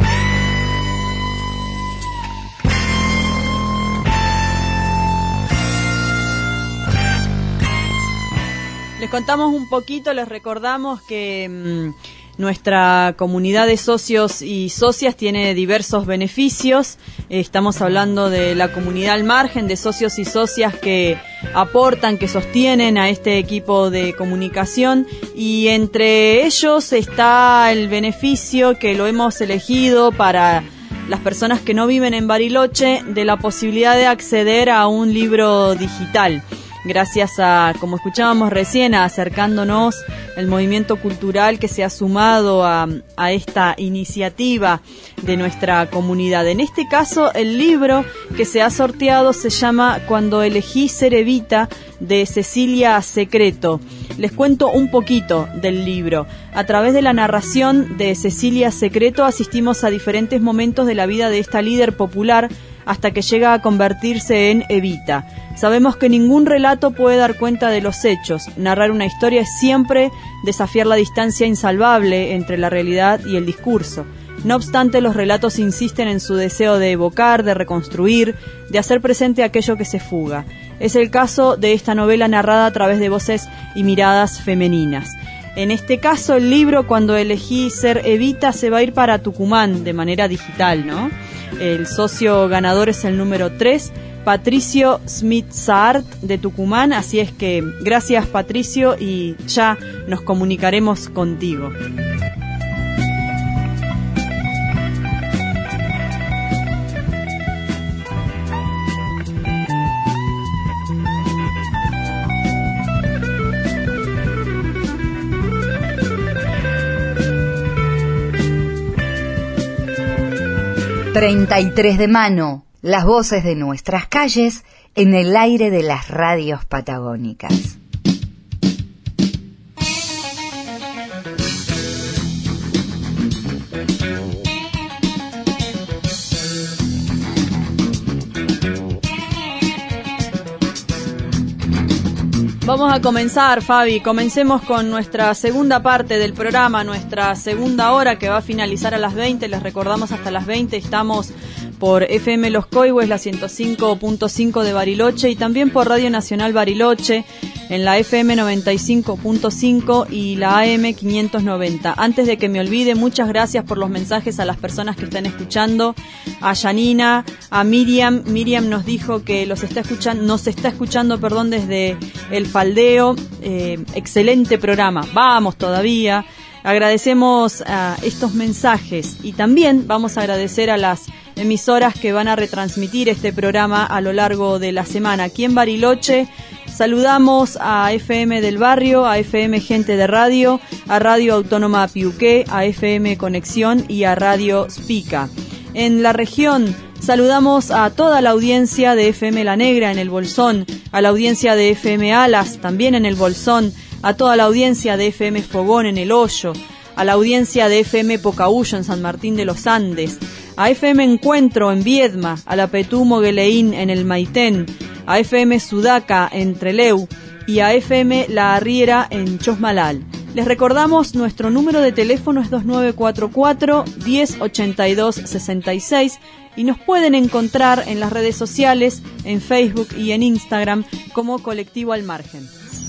Les contamos un poquito, les recordamos que nuestra comunidad de socios y socias tiene diversos beneficios. Estamos hablando de la comunidad al margen, de socios y socias que aportan, que sostienen a este equipo de comunicación, y entre ellos está el beneficio que lo hemos elegido para las personas que no viven en Bariloche, de la posibilidad de acceder a un libro digital. Gracias a, como escuchábamos recién, a Acercándonos, el movimiento cultural que se ha sumado a esta iniciativa de nuestra comunidad. En este caso, el libro que se ha sorteado se llama Cuando elegí ser Evita, de Cecilia Secreto. Les cuento un poquito del libro. A través de la narración de Cecilia Secreto asistimos a diferentes momentos de la vida de esta líder popular, hasta que llega a convertirse en Evita. Sabemos que ningún relato puede dar cuenta de los hechos. Narrar una historia es siempre desafiar la distancia insalvable entre la realidad y el discurso. No obstante, los relatos insisten en su deseo de evocar, de reconstruir, de hacer presente aquello que se fuga. Es el caso de esta novela narrada a través de voces y miradas femeninas. En este caso, el libro, Cuando elegí ser Evita, se va a ir para Tucumán de manera digital, ¿no? El socio ganador es el número 3, Patricio Smith-Saart de Tucumán, así es que gracias, Patricio, y ya nos comunicaremos contigo. ...33 de mano, las voces de nuestras calles en el aire de las radios patagónicas. Vamos a comenzar, Fabi. Comencemos con nuestra segunda parte del programa, nuestra segunda hora, que va a finalizar a las 20. Les recordamos, hasta las 20 estamos por FM Los Coihues, la 105.5 de Bariloche, y también por Radio Nacional Bariloche, en la FM 95.5 y la AM 590. Antes de que me olvide, muchas gracias por los mensajes a las personas que están escuchando. A Yanina, a Miriam. Miriam nos dijo que nos está escuchando desde El Faldeo. Excelente programa. Vamos todavía. Agradecemos a estos mensajes y también vamos a agradecer a las emisoras que van a retransmitir este programa a lo largo de la semana. Aquí en Bariloche saludamos a FM del Barrio, a FM Gente de Radio, a Radio Autónoma Piuqué, a FM Conexión y a Radio Spica. En la región saludamos a toda la audiencia de FM La Negra en el Bolsón, a la audiencia de FM Alas también en el Bolsón, a toda la audiencia de FM Fogón en El Hoyo, a la audiencia de FM Pocahuyo en San Martín de los Andes, a FM Encuentro en Viedma, a la Petú Mogueleín en el Maitén, a FM Sudaca en Trelew y a FM La Arriera en Chosmalal. Les recordamos, nuestro número de teléfono es 2944-1082-66 y nos pueden encontrar en las redes sociales, en Facebook y en Instagram como Colectivo Al Margen.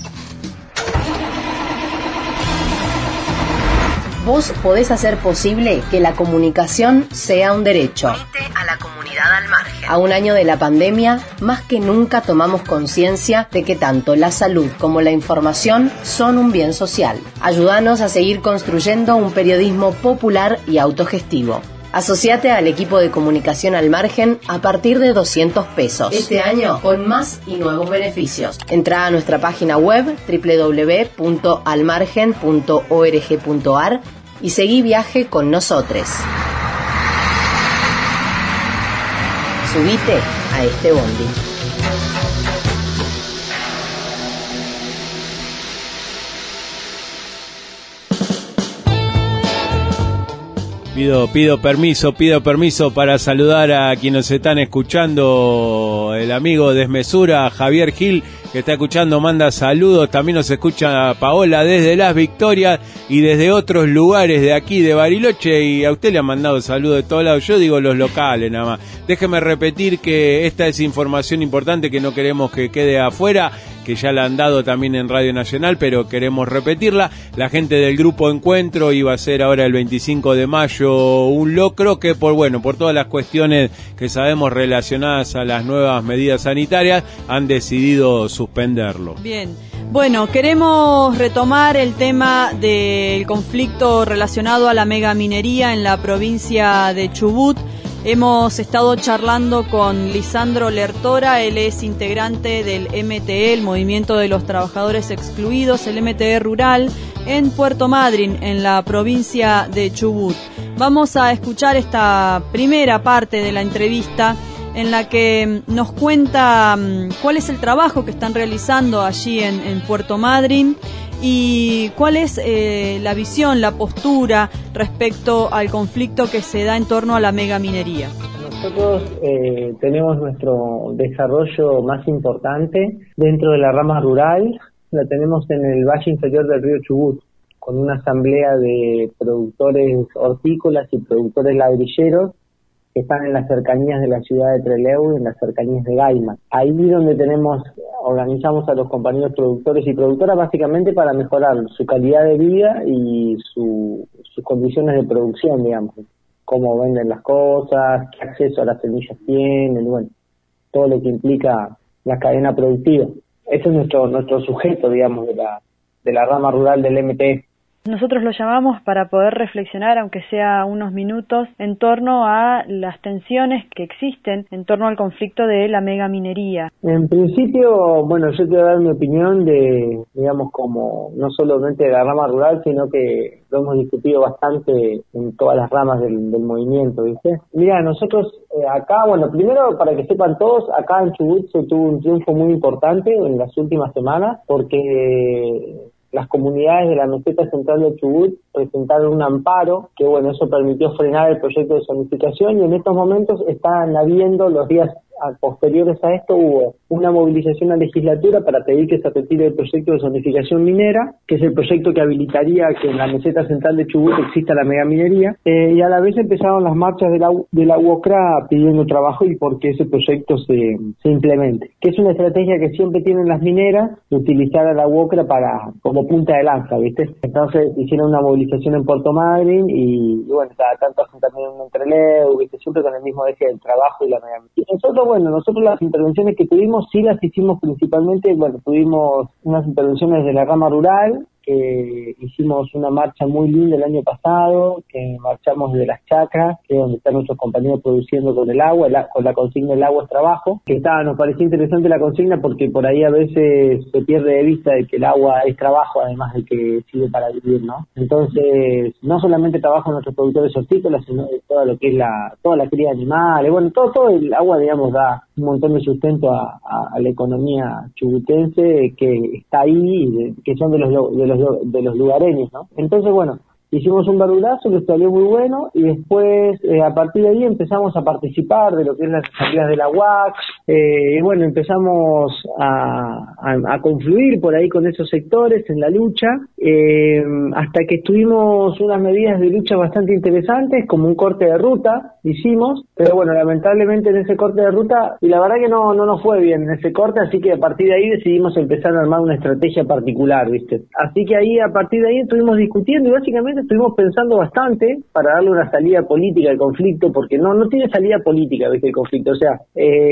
Vos podés hacer posible que la comunicación sea un derecho. Unite a la comunidad Al Margen. A un año de la pandemia, más que nunca tomamos conciencia de que tanto la salud como la información son un bien social. Ayúdanos a seguir construyendo un periodismo popular y autogestivo. Asociate al equipo de comunicación Al Margen a partir de 200 pesos. Este año con más y nuevos beneficios. Entrá a nuestra página web www.almargen.org.ar y seguí viaje con nosotros. Subite a este bondi. Pido permiso para saludar a quienes nos están escuchando. El amigo Desmesura, Javier Gil, que está escuchando, manda saludos. También nos escucha Paola desde Las Victorias y desde otros lugares de aquí de Bariloche, y a usted le han mandado saludos de todos lados. Yo digo los locales nada más. Déjeme repetir que esta es información importante que no queremos que quede afuera, que ya la han dado también en Radio Nacional, pero queremos repetirla. La gente del Grupo Encuentro iba a hacer ahora el 25 de mayo un locro que por todas las cuestiones que sabemos relacionadas a las nuevas medidas sanitarias han decidido suspenderlo. Bien. Bueno, queremos retomar el tema del conflicto relacionado a la megaminería en la provincia de Chubut. Hemos estado charlando con Lisandro Lertora, él es integrante del MTE, el Movimiento de los Trabajadores Excluidos, el MTE Rural, en Puerto Madryn, en la provincia de Chubut. Vamos a escuchar esta primera parte de la entrevista en la que nos cuenta cuál es el trabajo que están realizando allí en Puerto Madryn y cuál es la visión, la postura respecto al conflicto que se da en torno a la megaminería. Nosotros tenemos nuestro desarrollo más importante dentro de la rama rural, la tenemos en el valle inferior del río Chubut, con una asamblea de productores hortícolas y productores ladrilleros que están en las cercanías de la ciudad de Trelew y en las cercanías de Gaiman. Ahí donde organizamos a los compañeros productores y productoras básicamente para mejorar su calidad de vida y sus condiciones de producción, digamos. Cómo venden las cosas, qué acceso a las semillas tienen, bueno, todo lo que implica la cadena productiva. Ese es nuestro sujeto, digamos, de la rama rural del MTE. Nosotros lo llamamos para poder reflexionar, aunque sea unos minutos, en torno a las tensiones que existen en torno al conflicto de la megaminería. En principio, bueno, yo te voy a dar mi opinión de, digamos, como no solamente de la rama rural, sino que lo hemos discutido bastante en todas las ramas del movimiento, ¿viste? Mira, nosotros acá, bueno, primero para que sepan todos, acá en Chubut se tuvo un triunfo muy importante en las últimas semanas, porque las comunidades de la meseta central de Chubut presentaron un amparo, que bueno, eso permitió frenar el proyecto de zonificación, y en estos momentos están habiendo, los días posteriores a esto, hubo una movilización a la legislatura para pedir que se retire el proyecto de zonificación minera, que es el proyecto que habilitaría que en la meseta central de Chubut exista la megaminería, y a la vez empezaron las marchas de la UOCRA pidiendo trabajo y porque ese proyecto se implemente, que es una estrategia que siempre tienen las mineras, de utilizar a la UOCRA como punta de lanza, ¿viste? Entonces hicieron una movilización en Puerto Madryn y bueno, cada tanto hacen también un entreleo, ¿viste? Siempre con el mismo eje del trabajo y la megaminería. Nosotros las intervenciones que tuvimos, sí las hicimos principalmente, bueno, tuvimos unas intervenciones de la rama rural, que hicimos una marcha muy linda el año pasado, que marchamos de las chacras, que es donde están nuestros compañeros produciendo con el agua, con la consigna el agua es trabajo, que nos parecía interesante la consigna porque por ahí a veces se pierde de vista de que el agua es trabajo, además de que sirve para vivir, ¿no? Entonces, no solamente trabajan nuestros productores hortícolas, sino de todo lo que es toda la cría de animales, bueno, todo el agua, digamos, da un montón de sustento a la economía chubutense que está ahí, que son de los lugareños, ¿no? Entonces, bueno, hicimos un verdurazo que salió muy bueno y después a partir de ahí empezamos a participar de lo que es las asambleas de la UAC, y bueno, empezamos a confluir por ahí con esos sectores en la lucha, hasta que tuvimos unas medidas de lucha bastante interesantes, como un corte de ruta hicimos, pero bueno, lamentablemente en ese corte de ruta, y la verdad que no nos fue bien en ese corte, así que a partir de ahí decidimos empezar a armar una estrategia particular, ¿viste? Así que ahí, a partir de ahí estuvimos discutiendo y básicamente estuvimos pensando bastante para darle una salida política al conflicto, porque no tiene salida política, ¿viste? El conflicto, o sea,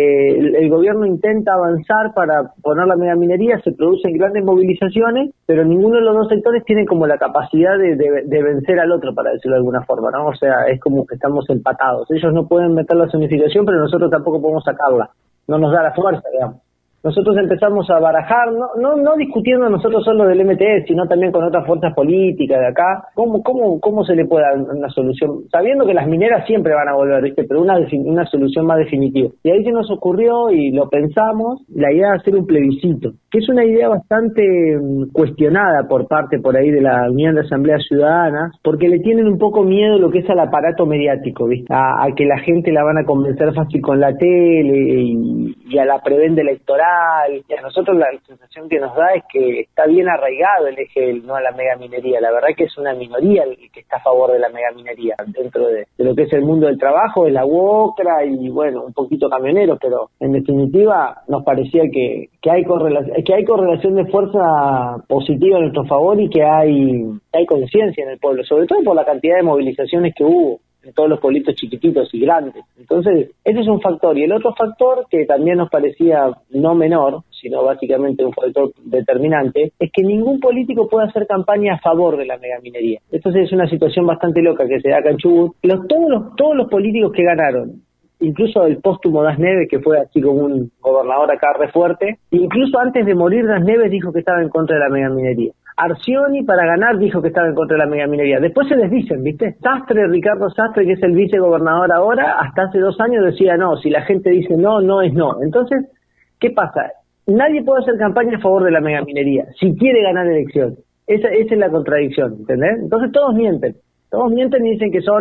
el gobierno intenta avanzar para poner la megaminería, se producen grandes movilizaciones, pero ninguno de los dos sectores tiene como la capacidad de vencer al otro, para decirlo de alguna forma, ¿no? O sea, es como que estamos empatados. Ellos no pueden meter la zonificación, pero nosotros tampoco podemos sacarla. No nos da la fuerza, digamos. Nosotros empezamos a barajar, no discutiendo nosotros solo del MTE, sino también con otras fuerzas políticas de acá, cómo se le puede dar una solución, sabiendo que las mineras siempre van a volver, ¿viste? Pero una solución más definitiva. Y ahí se nos ocurrió y lo pensamos, la idea de hacer un plebiscito, que es una idea bastante cuestionada por ahí de la Unión de Asambleas Ciudadanas, porque le tienen un poco miedo lo que es al aparato mediático, ¿viste? A que la gente la van a convencer fácil con la tele y a la prebenda electoral. Y a nosotros la sensación que nos da es que está bien arraigado el eje del no a la megaminería. La verdad que es una minoría el que está a favor de la megaminería dentro de lo que es el mundo del trabajo, de la UOCRA y bueno, un poquito camioneros, pero en definitiva nos parecía que hay correlación de fuerza positiva a nuestro favor y que hay conciencia en el pueblo, sobre todo por la cantidad de movilizaciones que hubo en todos los pueblitos chiquititos y grandes. Entonces, ese es un factor. Y el otro factor, que también nos parecía no menor, sino básicamente un factor determinante, es que ningún político puede hacer campaña a favor de la megaminería. Entonces es una situación bastante loca que se da acá en Chubut. Todos los políticos que ganaron, incluso el póstumo Das Neves, que fue así como un gobernador acá re fuerte, incluso antes de morir Das Neves dijo que estaba en contra de la megaminería. Arcioni, para ganar, dijo que estaba en contra de la megaminería. Después se les dicen, ¿viste? Ricardo Sastre, que es el vicegobernador ahora, hasta hace 2 años decía no. Si la gente dice no, no es no. Entonces, ¿qué pasa? Nadie puede hacer campaña a favor de la megaminería si quiere ganar elecciones. Esa es la contradicción, ¿entendés? Entonces todos mienten y dicen que son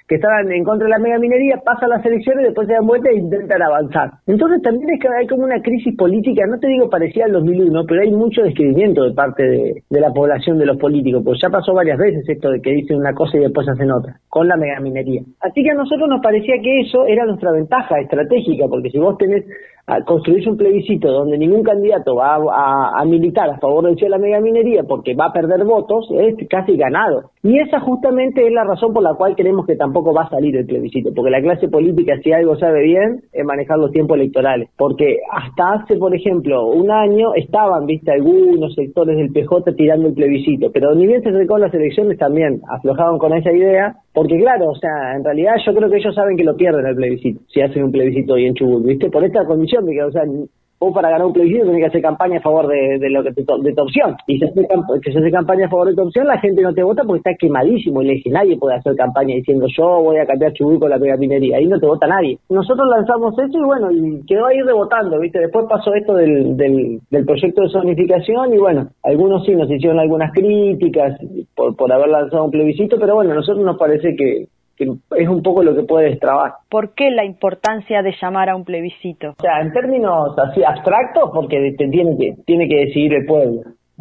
que estaban en contra de la megaminería, pasan las elecciones, después se dan vuelta e intentan avanzar. Entonces también es que hay como una crisis política, no te digo parecida al 2001, pero hay mucho descreimiento de parte de la población, de los políticos, porque ya pasó varias veces esto de que dicen una cosa y después hacen otra, con la megaminería. Así que a nosotros nos parecía que eso era nuestra ventaja estratégica, porque si vos tenés a construir un plebiscito donde ningún candidato va a militar a favor de la megaminería porque va a perder votos, es casi ganado. Y esa justamente es la razón por la cual creemos que tampoco va a salir el plebiscito, porque la clase política, si algo sabe bien, es manejar los tiempos electorales. Porque hasta hace, por ejemplo, un año estaban, algunos sectores del PJ tirando el plebiscito, pero ni bien se acercó las elecciones también aflojaban con esa idea, porque claro, en realidad yo creo que ellos saben que lo pierden el plebiscito, si hacen un plebiscito hoy en Chubut, por esta condición de que, vos para ganar un plebiscito tenés que hacer campaña a favor de tu opción. Y si se hace campaña a favor de tu opción, la gente no te vota porque está quemadísimo. Y le dije, nadie puede hacer campaña diciendo yo voy a cambiar Chubut con la megaminería. Ahí no te vota nadie. Nosotros lanzamos eso y quedó ahí rebotando, Después pasó esto del proyecto de zonificación y algunos sí nos hicieron algunas críticas por haber lanzado un plebiscito, pero a nosotros nos parece que es un poco lo que puede destrabar. ¿Por qué la importancia de llamar a un plebiscito? En términos así abstractos, porque tiene que decidir el pueblo.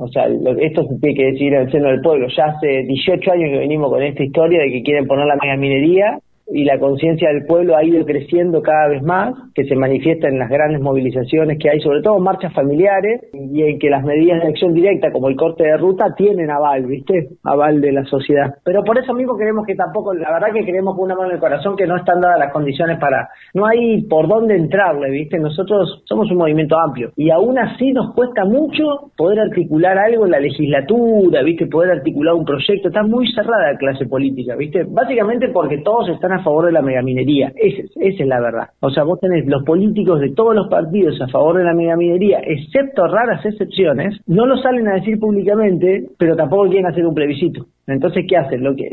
Esto se tiene que decidir en el seno del pueblo. Ya hace 18 años que venimos con esta historia de que quieren poner la megaminería y la conciencia del pueblo ha ido creciendo cada vez más, que se manifiesta en las grandes movilizaciones que hay, sobre todo marchas familiares, y en que las medidas de acción directa, como el corte de ruta, tienen aval, aval de la sociedad. Pero por eso mismo creemos que tampoco, la verdad que creemos con una mano en el corazón que no están dadas las condiciones no hay por dónde entrarle, Nosotros somos un movimiento amplio, y aún así nos cuesta mucho poder articular algo en la legislatura, poder articular un proyecto. Está muy cerrada la clase política, básicamente porque todos están a favor de la megaminería. Esa es la verdad. Vos tenés los políticos de todos los partidos a favor de la megaminería, excepto raras excepciones, no lo salen a decir públicamente, pero tampoco quieren hacer un plebiscito. Entonces, ¿qué hacen? Lo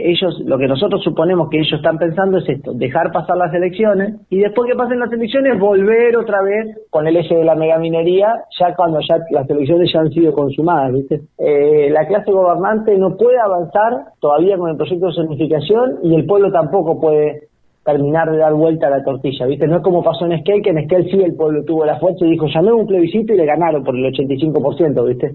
que nosotros suponemos que ellos están pensando es esto, dejar pasar las elecciones y después que pasen las elecciones volver otra vez con el eje de la megaminería, ya cuando ya las elecciones ya han sido consumadas, la clase gobernante no puede avanzar todavía con el proyecto de zonificación y el pueblo tampoco puede terminar de dar vuelta a la tortilla, No es como pasó en Esquel, que en Esquel sí el pueblo tuvo la fuerza y dijo, llamé un plebiscito y le ganaron por el 85%,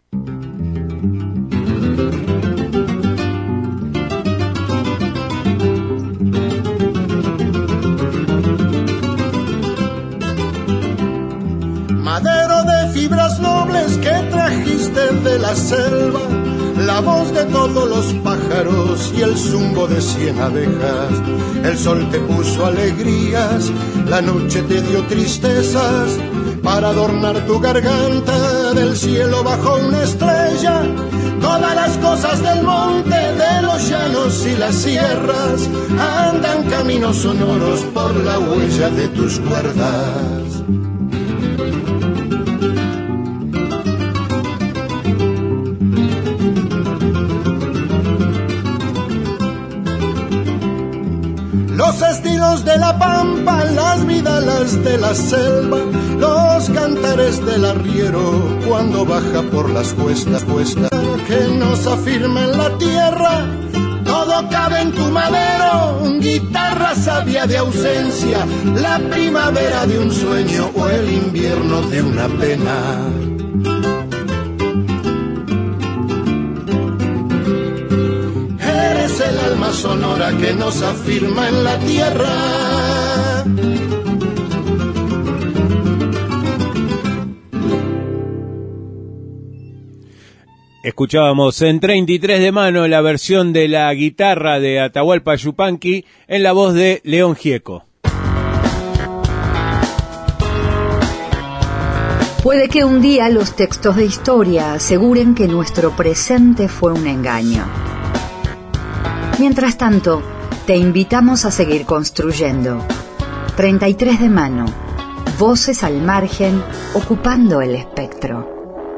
Madero de fibras nobles que trajiste de la selva, la voz de todos los pájaros y el zumbo de 100 abejas. El sol te puso alegrías, la noche te dio tristezas, para adornar tu garganta del cielo bajó una estrella. Todas las cosas del monte, de los llanos y las sierras, andan caminos sonoros por la huella de tus cuerdas. Los estilos de la pampa, las vidalas de la selva, los cantares del arriero cuando baja por las cuestas, que nos afirma en la tierra, todo cabe en tu madero, guitarra sabia de ausencia, la primavera de un sueño o el invierno de una pena. Eres el alma sonora que nos afirma en la tierra. Escuchábamos en 33 de mano la versión de la guitarra de Atahualpa Yupanqui en la voz de León Gieco. Puede que un día los textos de historia aseguren que nuestro presente fue un engaño. Mientras tanto, te invitamos a seguir construyendo. 33 de mano, voces al margen, ocupando el espectro.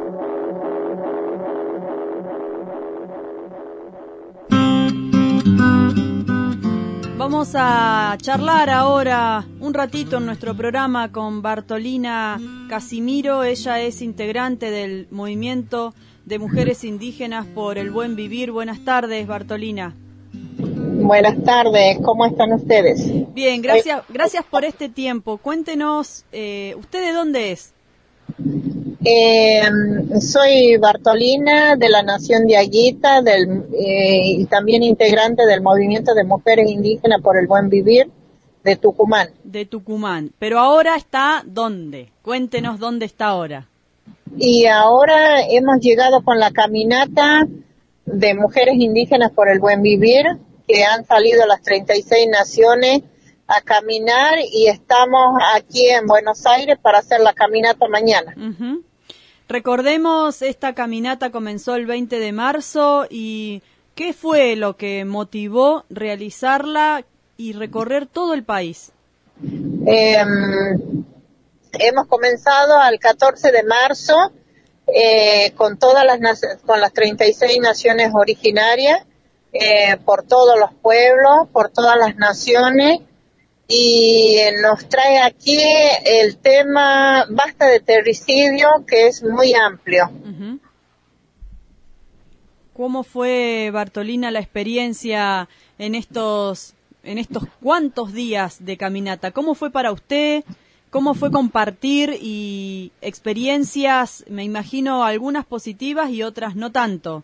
Vamos a charlar ahora un ratito en nuestro programa con Bartolina Casimiro. Ella es integrante del Movimiento de Mujeres Indígenas por el Buen Vivir. Buenas tardes, Bartolina. Buenas tardes, ¿cómo están ustedes? Bien, gracias por este tiempo. Cuéntenos, ¿usted de dónde es? Soy Bartolina, de la Nación de Aguita, y también integrante del Movimiento de Mujeres Indígenas por el Buen Vivir de Tucumán. De Tucumán, pero ahora está ¿dónde? Cuéntenos dónde está ahora. Y ahora hemos llegado con la caminata de Mujeres Indígenas por el Buen Vivir, que han salido las 36 naciones a caminar, y estamos aquí en Buenos Aires para hacer la caminata mañana. Uh-huh. Recordemos, esta caminata comenzó el 20 de marzo, y ¿qué fue lo que motivó realizarla y recorrer todo el país? Hemos comenzado al 14 de marzo con las 36 naciones originarias, por todos los pueblos, por todas las naciones, y nos trae aquí el tema Basta de Terricidio, que es muy amplio. Uh-huh. ¿Cómo fue, Bartolina, la experiencia en estos cuantos días de caminata? ¿Cómo fue para usted? ¿Cómo fue compartir y experiencias, me imagino, algunas positivas y otras no tanto?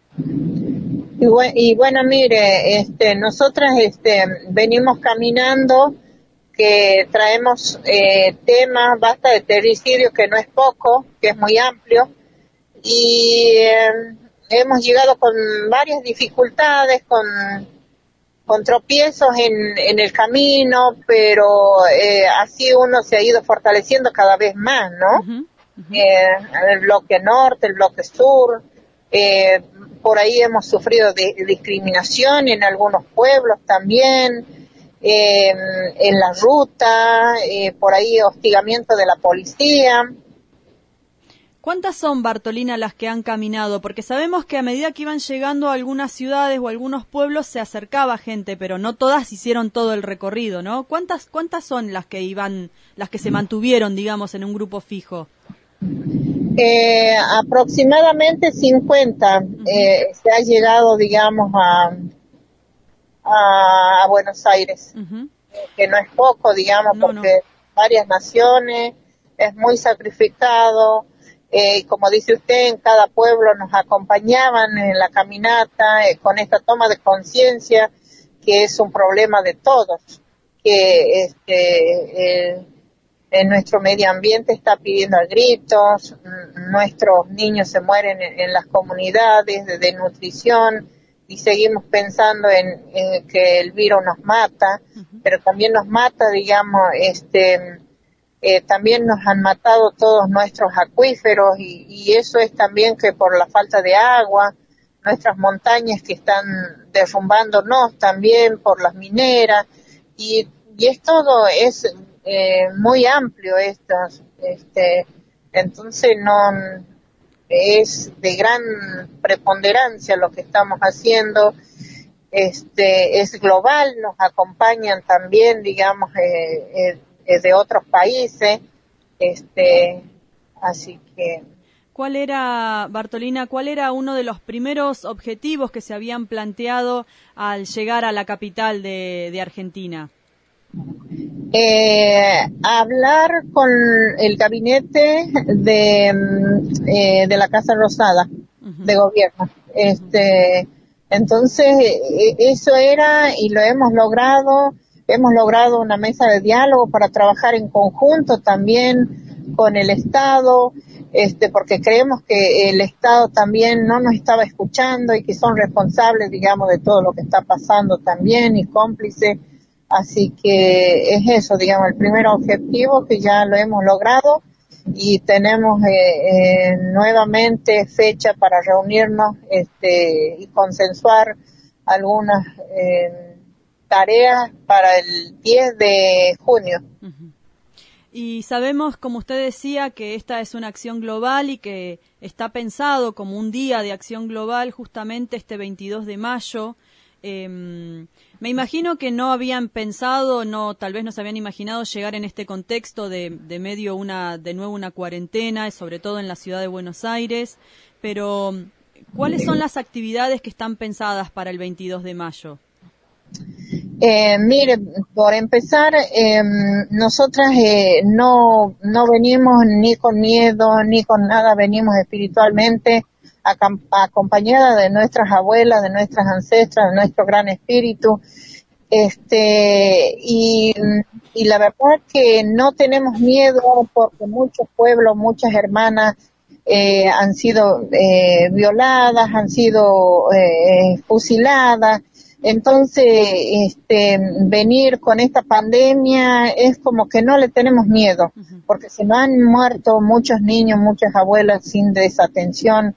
Y bueno, mire, nosotras venimos caminando, que traemos temas, Basta de Terricidio, que no es poco, que es muy amplio, y hemos llegado con varias dificultades, con tropiezos en el camino, pero así uno se ha ido fortaleciendo cada vez más, ¿no? Uh-huh. Uh-huh. El bloque norte, el bloque sur, por ahí hemos sufrido discriminación en algunos pueblos también, en la ruta, por ahí hostigamiento de la policía. ¿Cuántas son, Bartolina, las que han caminado? Porque sabemos que a medida que iban llegando a algunas ciudades o algunos pueblos se acercaba gente, pero no todas hicieron todo el recorrido, ¿no? ¿Cuántas son las que se mantuvieron, digamos, en un grupo fijo? Aproximadamente 50. Se ha llegado, digamos, a Buenos Aires, uh-huh. Que no es poco, digamos, porque varias naciones, es muy sacrificado. Como dice usted, en cada pueblo nos acompañaban en la caminata, con esta toma de conciencia, que es un problema de todos, que en nuestro medio ambiente está pidiendo a gritos, nuestros niños se mueren en las comunidades de nutrición, y seguimos pensando en que el virus nos mata, uh-huh. Pero también nos mata, digamos, también nos han matado todos nuestros acuíferos, y eso es también que por la falta de agua, nuestras montañas que están derrumbándonos también por las mineras, y es todo, es muy amplio esto, entonces no es de gran preponderancia lo que estamos haciendo, es global, nos acompañan también, digamos, de otros países, así que... ¿Cuál era, Bartolina, uno de los primeros objetivos que se habían planteado al llegar a la capital de Argentina? Hablar con el gabinete de la Casa Rosada, uh-huh. De gobierno. Entonces, eso era, y lo hemos logrado. Hemos logrado una mesa de diálogo para trabajar en conjunto también con el Estado, porque creemos que el Estado también no nos estaba escuchando y que son responsables, digamos, de todo lo que está pasando también, y cómplices. Así que es eso, digamos, el primer objetivo, que ya lo hemos logrado, y tenemos nuevamente fecha para reunirnos y consensuar algunas tareas para el 10 de junio. Uh-huh. Y sabemos, como usted decía, que esta es una acción global y que está pensado como un día de acción global justamente este 22 de mayo. Me imagino que no habían pensado, tal vez no se habían imaginado llegar en este contexto de medio de nuevo una cuarentena, sobre todo en la ciudad de Buenos Aires, pero ¿cuáles son las actividades que están pensadas para el 22 de mayo? Mire, por empezar, nosotras no venimos ni con miedo ni con nada, venimos espiritualmente acompañada de nuestras abuelas, de nuestras ancestras, de nuestro gran espíritu, y la verdad que no tenemos miedo porque muchos pueblos, muchas hermanas han sido violadas, han sido fusiladas. Entonces, venir con esta pandemia es como que no le tenemos miedo, porque se nos han muerto muchos niños, muchas abuelas sin desatención,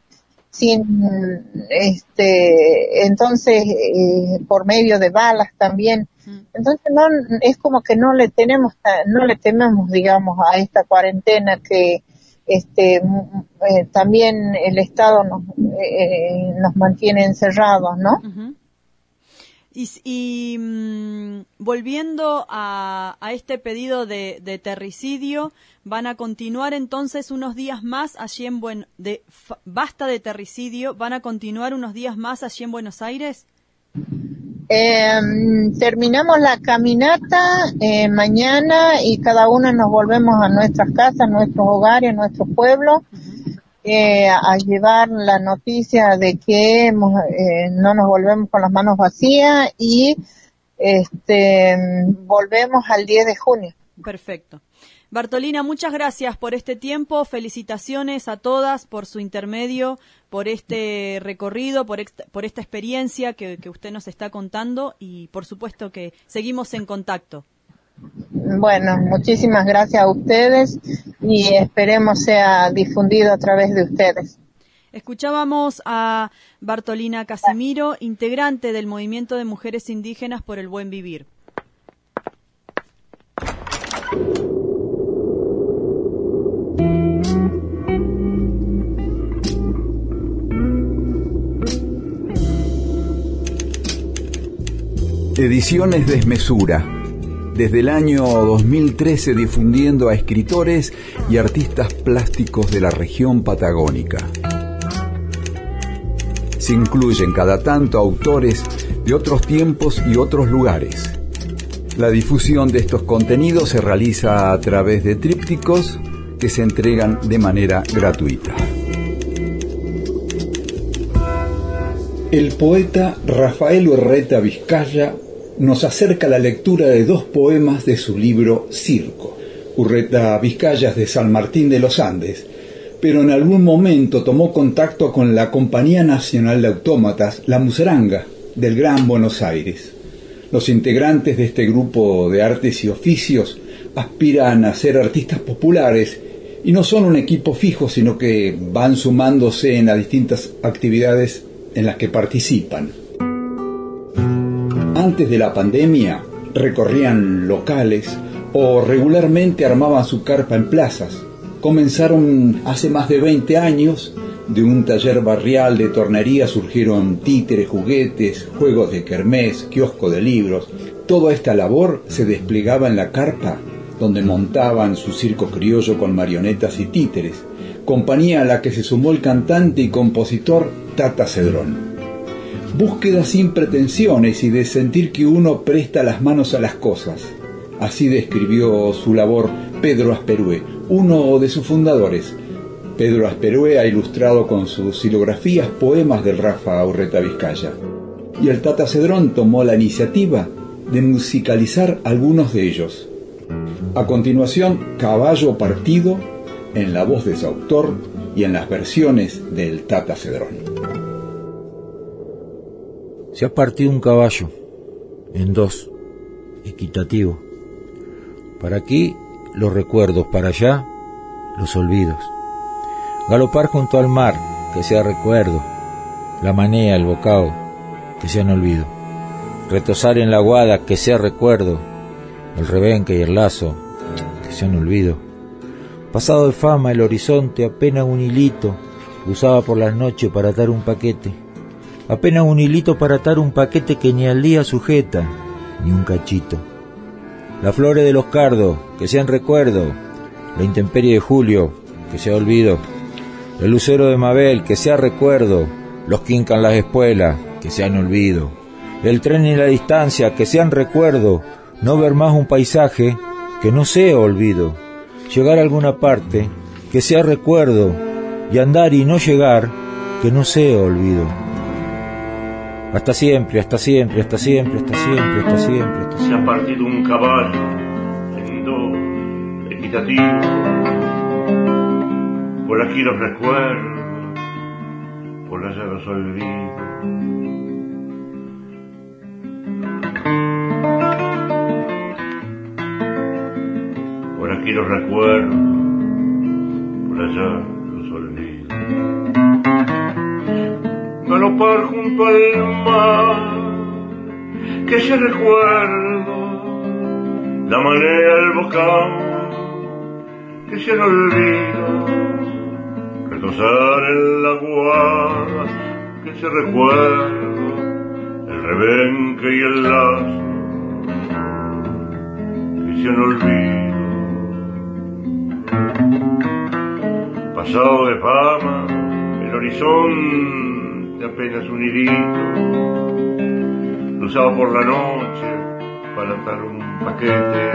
entonces, por medio de balas también. Entonces, no, es como que no le tememos, digamos, a esta cuarentena que, también el Estado nos mantiene encerrados, ¿no? Uh-huh. Y volviendo a este pedido de terricidio, ¿van a continuar entonces unos días más allí en basta de terricidio? ¿Van a continuar unos días más allí en Buenos Aires? Terminamos la caminata mañana y cada una nos volvemos a nuestras casas, a nuestros hogares, a nuestro pueblo. A llevar la noticia de que no nos volvemos con las manos vacías y volvemos al 10 de junio. Perfecto. Bartolina, muchas gracias por este tiempo, felicitaciones a todas por su intermedio, por este recorrido, por esta experiencia que usted nos está contando y por supuesto que seguimos en contacto. Bueno, muchísimas gracias a ustedes y esperemos sea difundido a través de ustedes. Escuchábamos a Bartolina Casimiro, integrante del Movimiento de Mujeres Indígenas por el Buen Vivir. Ediciones Desmesura. Desde el año 2013 difundiendo a escritores y artistas plásticos de la región patagónica. Se incluyen cada tanto autores de otros tiempos y otros lugares. La difusión de estos contenidos se realiza a través de trípticos que se entregan de manera gratuita. El poeta Rafael Urreta Vizcaya nos acerca la lectura de 2 poemas de su libro Circo. Urreta Vizcaya es de San Martín de los Andes, pero en algún momento tomó contacto con la Compañía Nacional de Autómatas, la Museranga, del Gran Buenos Aires. Los integrantes de este grupo de artes y oficios aspiran a ser artistas populares y no son un equipo fijo, sino que van sumándose en las distintas actividades en las que participan. Antes de la pandemia, recorrían locales o regularmente armaban su carpa en plazas. Comenzaron hace más de 20 años, de un taller barrial de tornería surgieron títeres, juguetes, juegos de kermés, kiosco de libros. Toda esta labor se desplegaba en la carpa, donde montaban su circo criollo con marionetas y títeres, compañía a la que se sumó el cantante y compositor Tata Cedrón. Búsqueda sin pretensiones y de sentir que uno presta las manos a las cosas. Así describió su labor Pedro Asperue, uno de sus fundadores. Pedro Asperue ha ilustrado con sus silografías poemas del Rafa Urreta Vizcaya. Y el Tata Cedrón tomó la iniciativa de musicalizar algunos de ellos. A continuación, Caballo Partido, en la voz de su autor y en las versiones del Tata Cedrón. Se ha partido un caballo en 2, equitativo. Para aquí los recuerdos, para allá los olvidos. Galopar junto al mar, que sea recuerdo. La manea, el bocado, que sean olvido. Retosar en la guada, que sea recuerdo. El rebenque y el lazo, que sean olvido. Pasado de fama, el horizonte, apenas un hilito, usaba por las noches para atar un paquete. Apenas un hilito para atar un paquete que ni al día sujeta, ni un cachito. Las flores de los cardos, que sean recuerdo. La intemperie de julio, que sea olvido. El lucero de Mabel, que sea recuerdo. Los quincan las espuelas, que sean olvido. el tren y la distancia, que sean recuerdo, no ver más un paisaje, que no sea olvido, llegar a alguna parte, que sea recuerdo, y andar y no llegar, que no sea olvido. Hasta siempre, hasta siempre, hasta siempre, hasta siempre, hasta siempre, hasta siempre. Se ha partido un caballo en dos, equitativo. Por aquí los recuerdos, por allá los olvidos. Por aquí los recuerdos, por allá los olvidos. Galopar junto al mar, que se recuerdo, la marea, el bocado, que se lo olvido, retosar en la guarda, que se recuerdo, el rebenque y el lazo, que se lo olvido. Pasado de fama, el horizonte apenas un hilito, lo usaba por la noche para atar un paquete,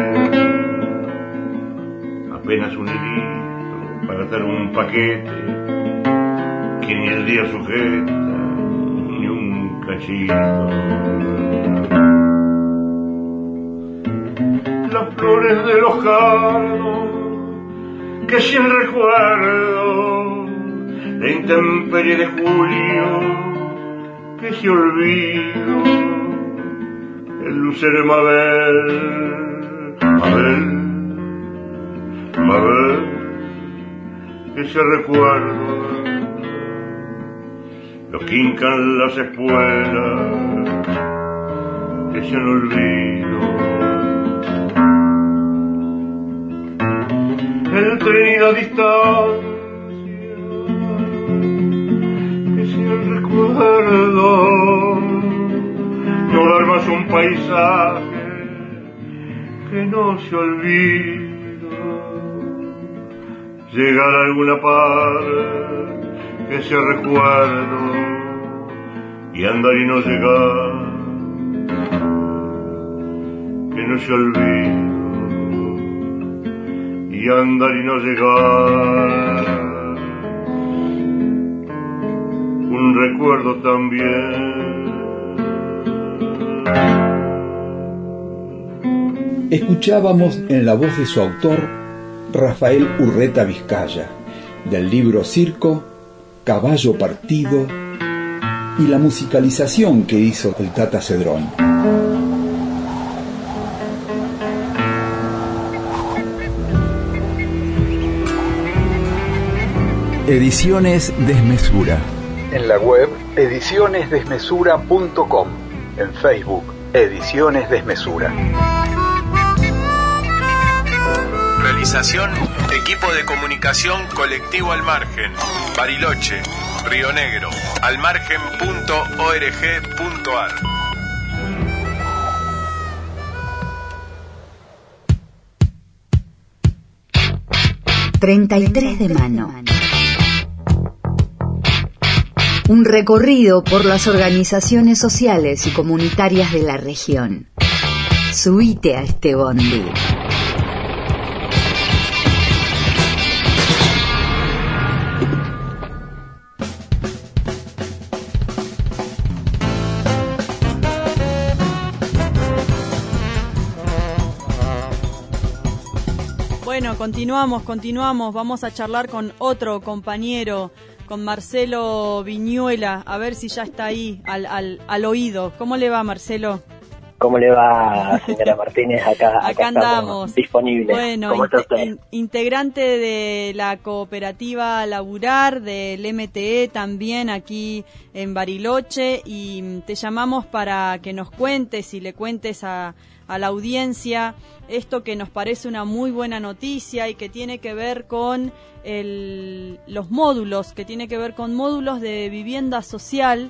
apenas un hilito para atar un paquete, que ni el día sujeta ni un cachito. Las flores de los cardos, que si el recuerdo de intemperie de julio, que se olvido, el lucero Mabel, que se recuerdo, los que hincan las espuelas, que se han olvido, el tren y la distancia, el recuerdo, no dar más un paisaje que no se olvida, llegar a alguna parte que se recuerdo y andar y no llegar, que no se olvida y andar y no llegar. Un recuerdo también. Escuchábamos en la voz de su autor, Rafael Urreta Vizcaya, del libro Circo, Caballo Partido, y la musicalización que hizo el Tata Cedrón. Ediciones Desmesura. En la web edicionesdesmesura.com. En Facebook, Ediciones Desmesura. Realización, equipo de comunicación Colectivo Al Margen, Bariloche, Río Negro, almargen.org.ar. ...33 de mano. Un recorrido por las organizaciones sociales y comunitarias de la región. Subite a este bondi. Bueno, continuamos. Vamos a charlar con otro compañero, con Marcelo Viñuela, a ver si ya está ahí, al oído. ¿Cómo le va, Marcelo? ¿Cómo le va, señora Martínez? Acá andamos disponibles. Bueno, integrante de la cooperativa Laburar, del MTE también aquí en Bariloche, y te llamamos para que nos cuentes y le cuentes a la audiencia esto que nos parece una muy buena noticia y que tiene que ver con los módulos, que tiene que ver con módulos de vivienda social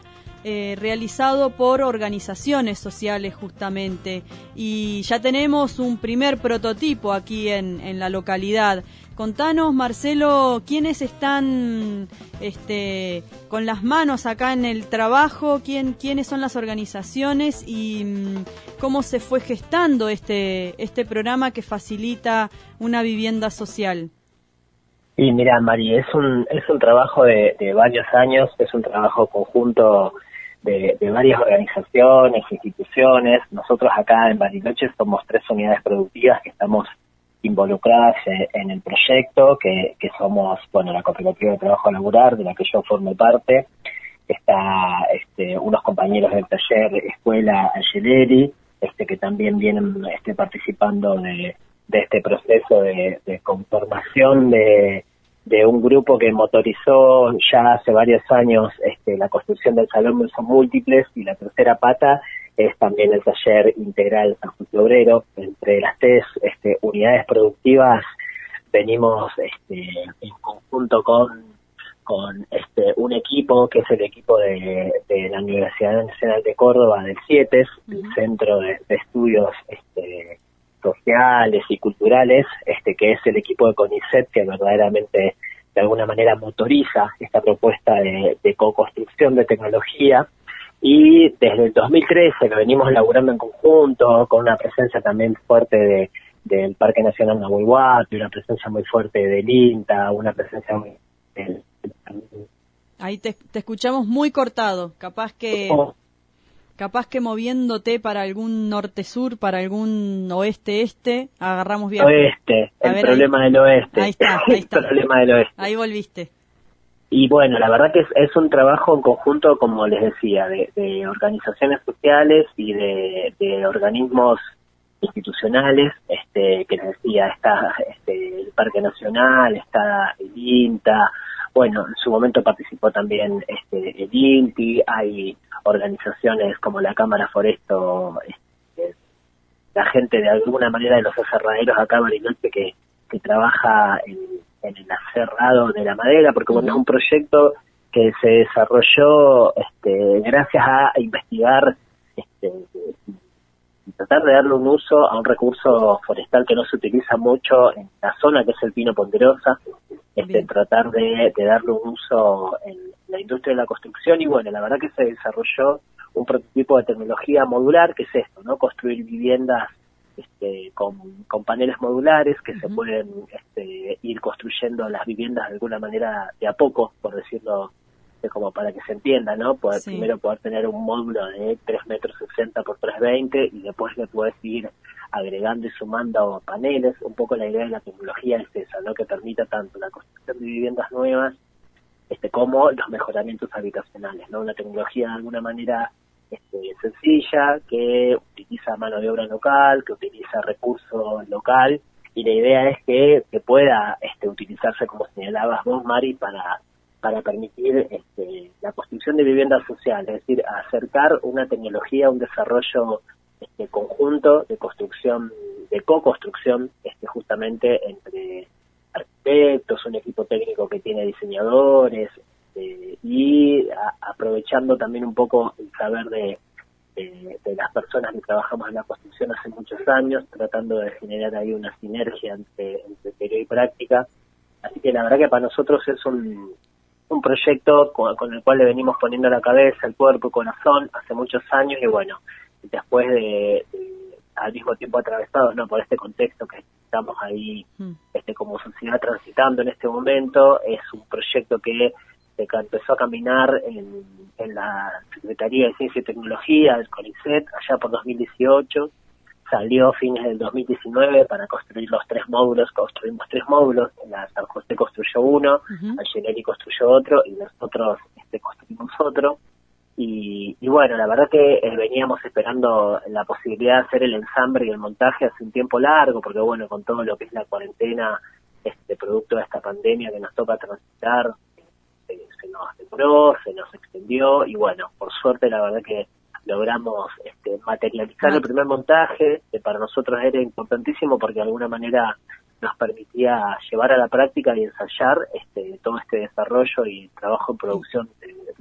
realizado por organizaciones sociales justamente, y ya tenemos un primer prototipo aquí en la localidad. Contanos, Marcelo, ¿quiénes están con las manos acá en el trabajo? ¿Quiénes son las organizaciones y cómo se fue gestando este programa que facilita una vivienda social? Y mira, Mari, es un trabajo de varios años, es un trabajo conjunto de varias organizaciones, instituciones. Nosotros acá en Bariloche somos 3 unidades productivas que estamos involucradas en el proyecto, que somos, la Cooperativa de Trabajo Laboral, de la que yo formo parte. Está unos compañeros del taller Escuela Angeleri, que también vienen participando de este proceso de conformación de un grupo que motorizó ya hace varios años la construcción del Salón de Usos Múltiples, y la tercera pata es también el taller integral San José Obrero. Entre las 3 unidades productivas venimos en conjunto con un equipo que es el equipo de la Universidad Nacional de Córdoba, del CIETES, el Centro de Estudios Sociales y Culturales, que es el equipo de CONICET, que verdaderamente de alguna manera motoriza esta propuesta de co-construcción de tecnología. Y desde el 2013 que venimos laburando en conjunto, con una presencia también fuerte del Parque Nacional Nahuel Huapi, una presencia muy fuerte del INTA, una presencia muy... Ahí te escuchamos muy cortado, capaz que moviéndote para algún norte-sur, para algún oeste-este, agarramos bien. Oeste, el problema del oeste. Ahí está. El problema del oeste. Ahí volviste. Y bueno, la verdad que es un trabajo en conjunto, como les decía, de organizaciones sociales y de organismos institucionales, que les decía, está el Parque Nacional, está el INTA, bueno, en su momento participó también el INTI, hay organizaciones como la Cámara Foresto, la gente de alguna manera de los aserraderos acá en Bariloche que trabaja en el aserrado de la madera, porque bueno, es un proyecto que se desarrolló gracias a investigar y tratar de darle un uso a un recurso forestal que no se utiliza mucho en la zona, que es el pino ponderosa, tratar de darle un uso en la industria de la construcción. Y bueno, la verdad que se desarrolló un prototipo de tecnología modular, que es esto, ¿no? Construir viviendas con paneles modulares que se pueden ir construyendo las viviendas de alguna manera de a poco, por decirlo, como para que se entienda, ¿no? Primero poder tener un módulo de 3,60 metros por 3,20 y después le puedes ir agregando y sumando paneles. Un poco la idea de la tecnología es esa, ¿no? Que permita tanto la construcción de viviendas nuevas como los mejoramientos habitacionales, ¿no? Una tecnología de alguna manera sencilla, que utiliza mano de obra local, que utiliza recurso local, y la idea es que pueda utilizarse, como señalabas vos, Mari, para permitir la construcción de viviendas sociales, es decir, acercar una tecnología, un desarrollo conjunto de construcción, de co-construcción, justamente entre arquitectos, un equipo técnico que tiene diseñadores, y aprovechando también un poco el saber de las personas que trabajamos en la construcción hace muchos años, tratando de generar ahí una sinergia entre teoría y práctica. Así que la verdad que para nosotros es un proyecto con el cual le venimos poniendo la cabeza, el cuerpo, el corazón hace muchos años, y bueno, después de al mismo tiempo atravesados, ¿no?, por este contexto que estamos ahí como sociedad transitando en este momento, es un proyecto que empezó a caminar en la Secretaría de Ciencia y Tecnología del CONICET allá por 2018, salió a fines del 2019 para construir los 3 módulos. Construimos 3 módulos, la San José construyó uno, Angeleri construyó otro y nosotros construimos otro. Y bueno, la verdad que veníamos esperando la posibilidad de hacer el ensamble y el montaje hace un tiempo largo, porque bueno, con todo lo que es la cuarentena, producto de esta pandemia que nos toca transitar, se nos demoró, se nos extendió, y bueno, por suerte la verdad que logramos materializar el primer montaje, que para nosotros era importantísimo porque de alguna manera nos permitía llevar a la práctica y ensayar todo este desarrollo y trabajo en producción de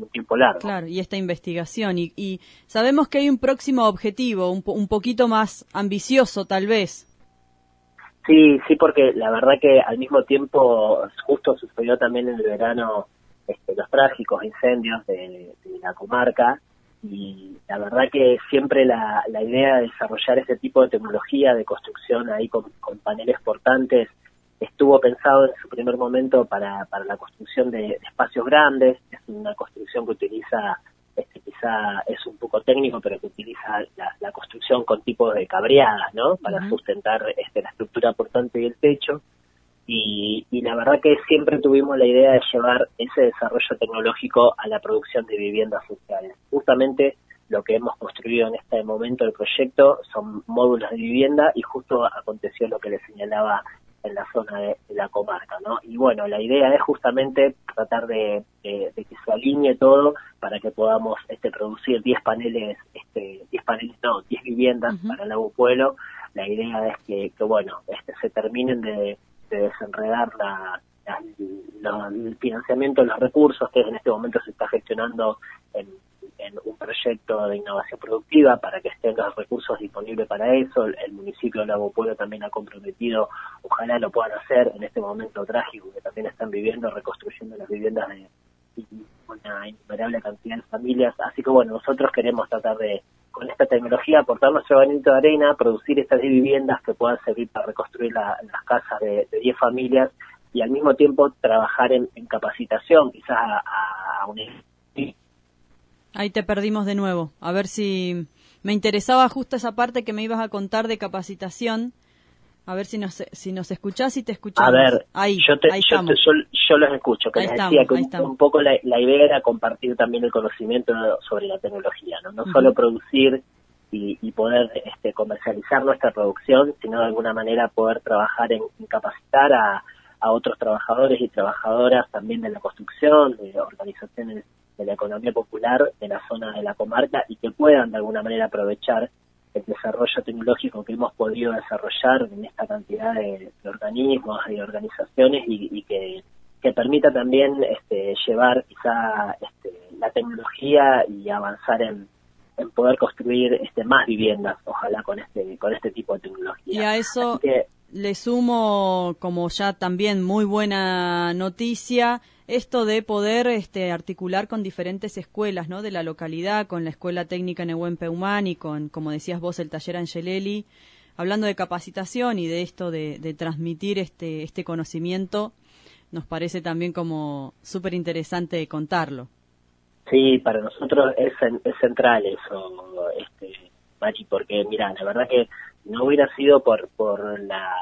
un tiempo largo. Claro, y esta investigación. Y sabemos que hay un próximo objetivo, un poquito más ambicioso tal vez. Sí, porque la verdad que al mismo tiempo justo sucedió también en el verano los trágicos incendios de la comarca, y la verdad que siempre la idea de desarrollar ese tipo de tecnología de construcción ahí con paneles portantes estuvo pensado en su primer momento para la construcción de espacios grandes. Es una construcción que utiliza, quizá es un poco técnico, pero que utiliza la construcción con tipos de cabreadas, ¿no? Para sustentar la estructura portante y el techo. Y la verdad que siempre tuvimos la idea de llevar ese desarrollo tecnológico a la producción de viviendas sociales. Justamente lo que hemos construido en este momento del proyecto son módulos de vivienda, y justo aconteció lo que les señalaba en la zona de la comarca, ¿no? Y bueno, la idea es justamente tratar de que se alinee todo para que podamos producir 10 viviendas para el nuevo pueblo. La idea es que bueno, se terminen de desenredar el financiamiento de los recursos, que en este momento se está gestionando en un proyecto de innovación productiva para que estén los recursos disponibles para eso. El municipio de Lago Pueblo también ha comprometido, ojalá lo puedan hacer en este momento trágico que también están viviendo, reconstruyendo las viviendas de una innumerable cantidad de familias. Así que bueno, nosotros queremos tratar de, con esta tecnología, aportar nuestro granito de arena, producir estas 10 viviendas que puedan servir para reconstruir las casas de 10 familias, y al mismo tiempo trabajar en capacitación, quizás a un... Ahí te perdimos de nuevo. A ver si... Me interesaba justo esa parte que me ibas a contar de capacitación. A ver si nos escuchás y te escuchamos. A ver, ahí estamos. Yo los escucho. Que les decía que un poco la idea era compartir también el conocimiento sobre la tecnología, no solo producir y poder comercializar nuestra producción, sino de alguna manera poder trabajar en capacitar a otros trabajadores y trabajadoras también de la construcción, de organizaciones de la economía popular de la zona de la comarca, y que puedan de alguna manera aprovechar el desarrollo tecnológico que hemos podido desarrollar en esta cantidad de organismos y organizaciones, y que permita también llevar quizá la tecnología y avanzar en poder construir más viviendas, ojalá con este tipo de tecnología. Y a eso le sumo, como ya también muy buena noticia, esto de poder articular con diferentes escuelas, ¿no?, de la localidad, con la Escuela Técnica Nehuen Peumán y con, como decías vos, el Taller Angelelli, hablando de capacitación y de esto de transmitir este conocimiento. Nos parece también como súper interesante contarlo. Sí, para nosotros es central eso, Machi, porque mira, la verdad que no hubiera sido por la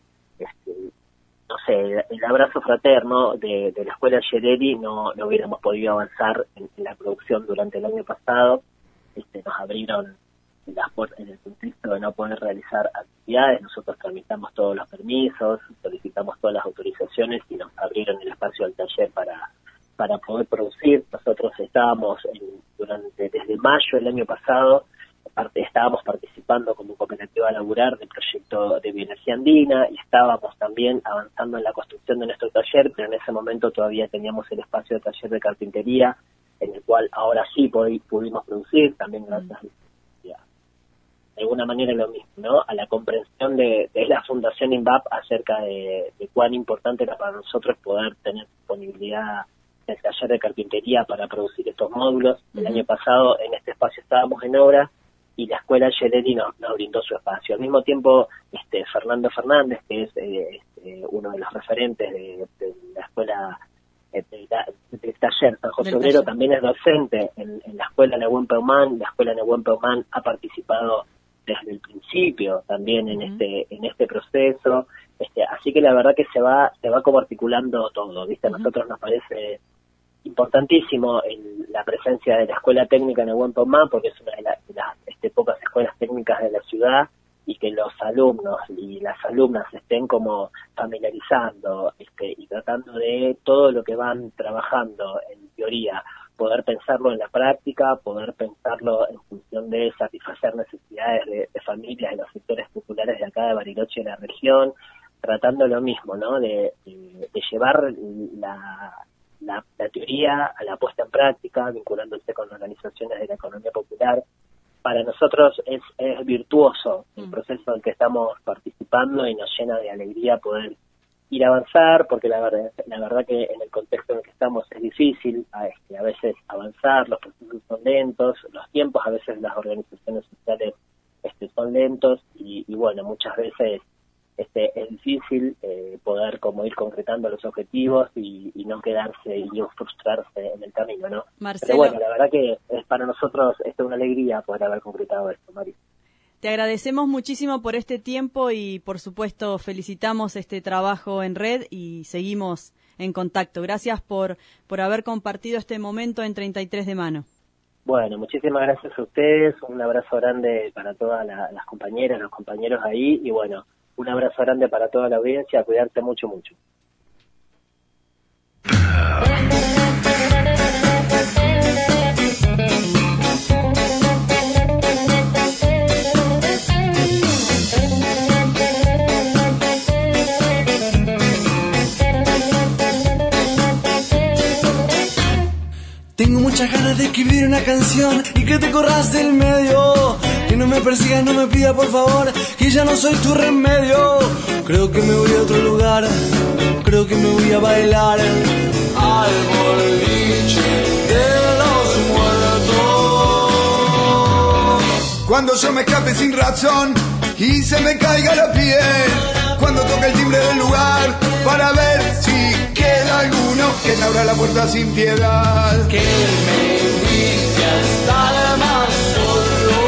no sé, el abrazo fraterno de la Escuela Angelelli, no hubiéramos podido avanzar en la producción durante el año pasado. Nos abrieron las puertas en el contexto de no poder realizar actividades. Nosotros tramitamos todos los permisos, solicitamos todas las autorizaciones y nos abrieron el espacio del taller para poder producir. Nosotros estábamos desde mayo del año pasado, estábamos participando como cooperativa laburar del proyecto de bioenergía andina, y estábamos también avanzando en la construcción de nuestro taller, pero en ese momento todavía teníamos el espacio de taller de carpintería, en el cual ahora sí pudimos producir, también gracias de alguna manera lo mismo, ¿no?, a la comprensión de la Fundación INVAP acerca de cuán importante era para nosotros poder tener disponibilidad del taller de carpintería para producir estos módulos. El año pasado en este espacio estábamos en obra, y la Escuela Angelelli nos brindó su espacio. Al mismo tiempo, Fernando Fernández, que es uno de los referentes de la Escuela del Taller San José Obrero, también es docente en la Escuela Nehuen Peumán. La Escuela Nehuen Peumán ha participado desde el principio también en este proceso. Así que la verdad que se va como articulando todo, ¿viste? A nosotros nos parece importantísimo la presencia de la Escuela Técnica Nehuen Peumán, porque es una de las pocas escuelas técnicas de la ciudad, y que los alumnos y las alumnas estén como familiarizando y tratando de todo lo que van trabajando en teoría, poder pensarlo en la práctica, poder pensarlo en función de satisfacer necesidades de familias de los sectores populares de acá de Bariloche y de la región, tratando lo mismo, ¿no?, de llevar la teoría a la puesta en práctica, vinculándose con organizaciones de la economía popular. Para nosotros es virtuoso el proceso en que estamos participando y nos llena de alegría poder ir a avanzar, porque la verdad que en el contexto en el que estamos es difícil a veces avanzar, los procesos son lentos, los tiempos a veces las organizaciones sociales son lentos y bueno, muchas veces es difícil poder como ir concretando los objetivos y no quedarse y no frustrarse en el camino, ¿no? Marcelo, pero bueno, la verdad que es para nosotros es una alegría poder haber concretado esto, Mari. Te agradecemos muchísimo por este tiempo y por supuesto felicitamos este trabajo en red y seguimos en contacto. Gracias por haber compartido este momento en 33 de Mano. Bueno, muchísimas gracias a ustedes, un abrazo grande para todas las compañeras, los compañeros ahí y bueno, un abrazo grande para toda la audiencia, cuidarse mucho, mucho. Tengo muchas ganas de escribir una canción y que te corras del medio. Que no me persigas, no me pidas por favor, que ya no soy tu remedio. Creo que me voy a otro lugar, creo que me voy a bailar al boliche de los muertos. Cuando yo me escape sin razón y se me caiga la piel, cuando toque el timbre del lugar para ver si queda alguno que me abra la puerta sin piedad, que me invite a estar más solo.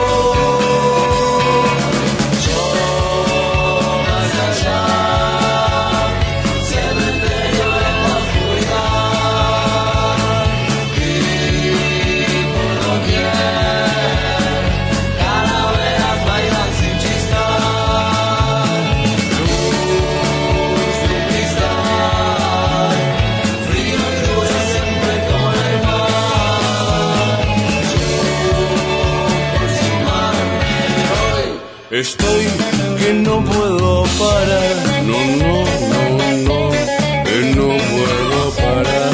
Yo más allá, cementerio en la oscuridad, y por doquier calaveras bailan sin chistar, luz de cristal, frío y duro siempre como el mar. Yo por sumarme hoy estoy que no puedo parar, no, que no puedo parar.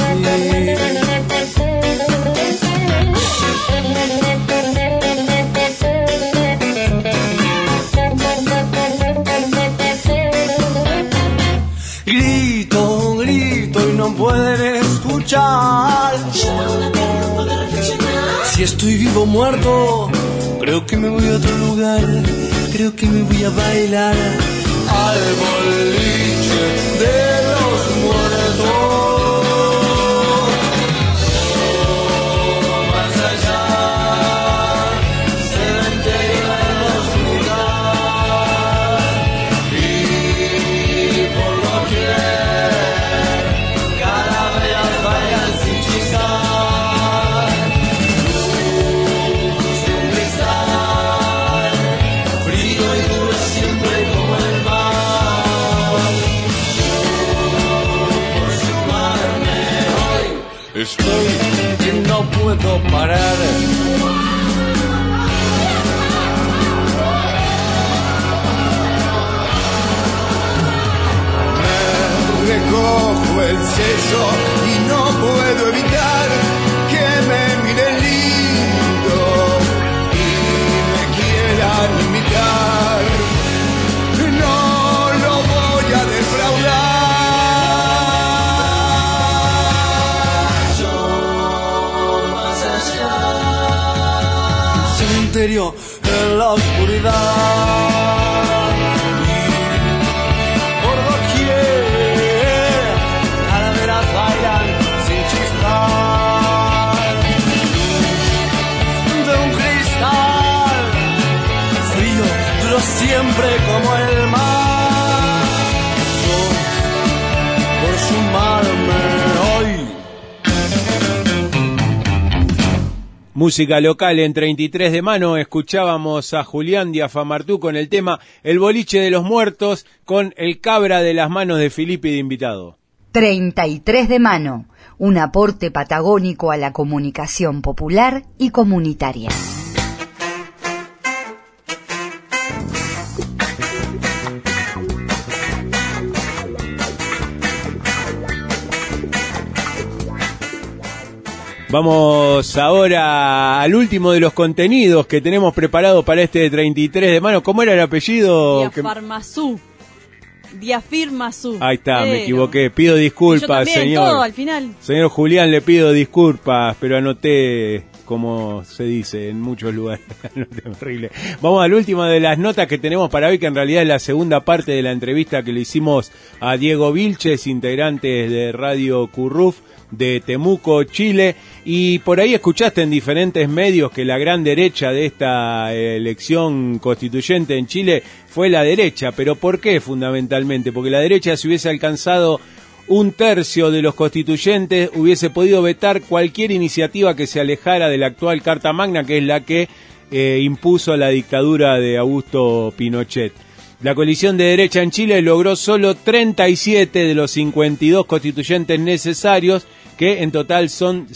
Grito y no pueden escuchar. Si estoy vivo o muerto, creo que me voy a otro lugar, creo que me voy a bailar al boliche de los muertos. Más allá, cementerio en la oscuridad, y por doquier calaveras bailan sin chistar, luz de un cristal, frío y duro siempre como el mar. Yo por sumarme hoy estoy que no puedo parar. recojo el seso y no puedo evitar que me miren lindo y me quieran imitar. No lo voy a defraudar. Yo más allá, cementerio en la oscuridad. Por doquier calaveras bailan sin chistar, de un cristal frío, duro siempre como el mar. Yo por sumarme hoy. Música local en 33 de Mano, escuchábamos a Julián Diafamartú con el tema El boliche de los muertos, con el cabra de las manos de Filippi de invitado. 33 de Mano, un aporte patagónico a la comunicación popular y comunitaria. Vamos ahora al último de los contenidos que tenemos preparado para este 33 de mayo. ¿Cómo era el apellido? Diafirmazú. Ahí está, me equivoqué. Pido disculpas, señor. Todo, al final. Señor Julián, le pido disculpas, pero anoté como se dice en muchos lugares. Horrible. Vamos al último de las notas que tenemos para hoy, que en realidad es la segunda parte de la entrevista que le hicimos a Diego Vilches, integrante de Radio Curruf de Temuco, Chile, y por ahí escuchaste en diferentes medios que la gran derecha de esta elección constituyente en Chile fue la derecha. ¿Pero por qué fundamentalmente? Porque la derecha, si hubiese alcanzado un tercio de los constituyentes, hubiese podido vetar cualquier iniciativa que se alejara de la actual Carta Magna, que es la que impuso la dictadura de Augusto Pinochet. La coalición de derecha en Chile logró solo 37 de los 52 constituyentes necesarios, que en total son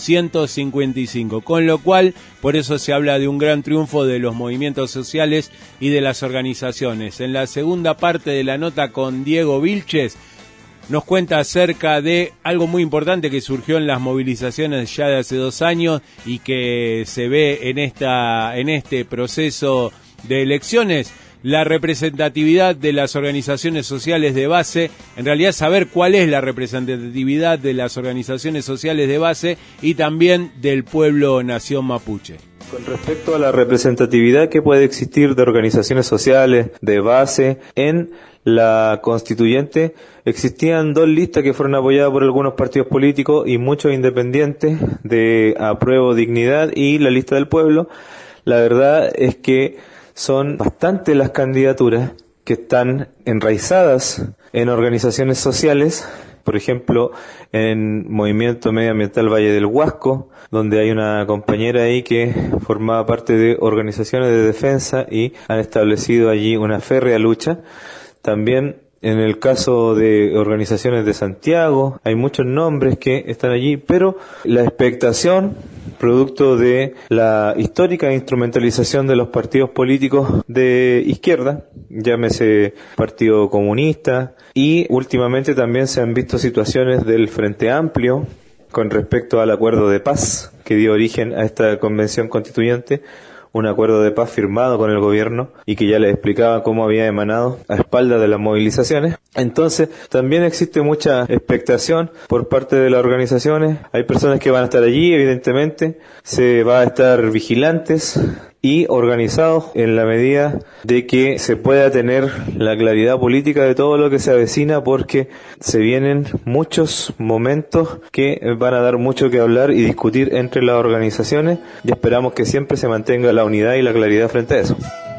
155, con lo cual, por eso se habla de un gran triunfo de los movimientos sociales y de las organizaciones. En la segunda parte de la nota con Diego Vilches, nos cuenta acerca de algo muy importante que surgió en las movilizaciones ya de hace 2 años y que se ve en este proceso de elecciones. La representatividad de las organizaciones sociales de base, en realidad saber cuál es la representatividad de las organizaciones sociales de base y también del pueblo nación mapuche. Con respecto a la representatividad que puede existir de organizaciones sociales de base en la constituyente, existían 2 listas que fueron apoyadas por algunos partidos políticos y muchos independientes de Apruebo Dignidad y la lista del pueblo. La verdad es que son bastantes las candidaturas que están enraizadas en organizaciones sociales, por ejemplo, en Movimiento Medioambiental Valle del Huasco, donde hay una compañera ahí que formaba parte de organizaciones de defensa y han establecido allí una férrea lucha. También en el caso de organizaciones de Santiago, hay muchos nombres que están allí, pero la expectación, producto de la histórica instrumentalización de los partidos políticos de izquierda, llámese Partido Comunista, y últimamente también se han visto situaciones del Frente Amplio con respecto al acuerdo de paz que dio origen a esta convención constituyente, un acuerdo de paz firmado con el gobierno y que ya les explicaba cómo había emanado a espaldas de las movilizaciones. Entonces, también existe mucha expectación por parte de las organizaciones. Hay personas que van a estar allí, evidentemente, se va a estar vigilantes y organizados en la medida de que se pueda tener la claridad política de todo lo que se avecina, porque se vienen muchos momentos que van a dar mucho que hablar y discutir entre las organizaciones, y esperamos que siempre se mantenga la unidad y la claridad frente a eso.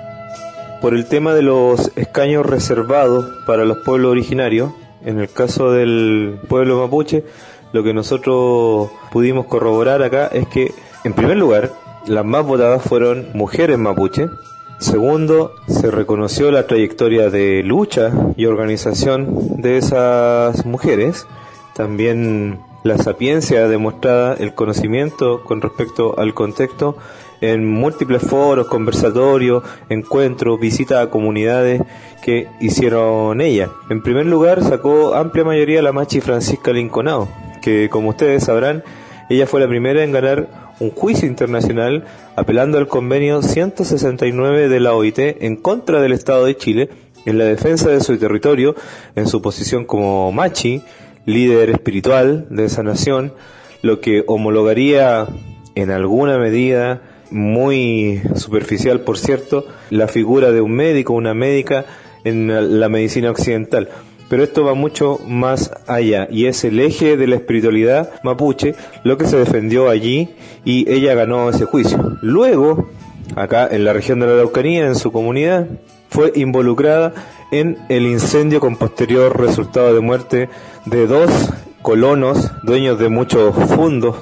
Por el tema de los escaños reservados para los pueblos originarios, en el caso del pueblo mapuche, lo que nosotros pudimos corroborar acá es que, en primer lugar, las más votadas fueron mujeres mapuche. Segundo, se reconoció la trayectoria de lucha y organización de esas mujeres. También la sapiencia demostrada, el conocimiento con respecto al contexto en múltiples foros, conversatorios, encuentros, visitas a comunidades que hicieron ella. En primer lugar, sacó amplia mayoría la machi Francisca Linconao, que, como ustedes sabrán, ella fue la primera en ganar un juicio internacional apelando al convenio 169 de la OIT en contra del Estado de Chile en la defensa de su territorio, en su posición como machi, líder espiritual de esa nación, lo que homologaría en alguna medida, muy superficial por cierto, la figura de un médico, una médica en la medicina occidental. Pero esto va mucho más allá y es el eje de la espiritualidad mapuche lo que se defendió allí, y ella ganó ese juicio. Luego, acá en la región de la Araucanía, en su comunidad, fue involucrada en el incendio con posterior resultado de muerte de 2 colonos, dueños de muchos fundos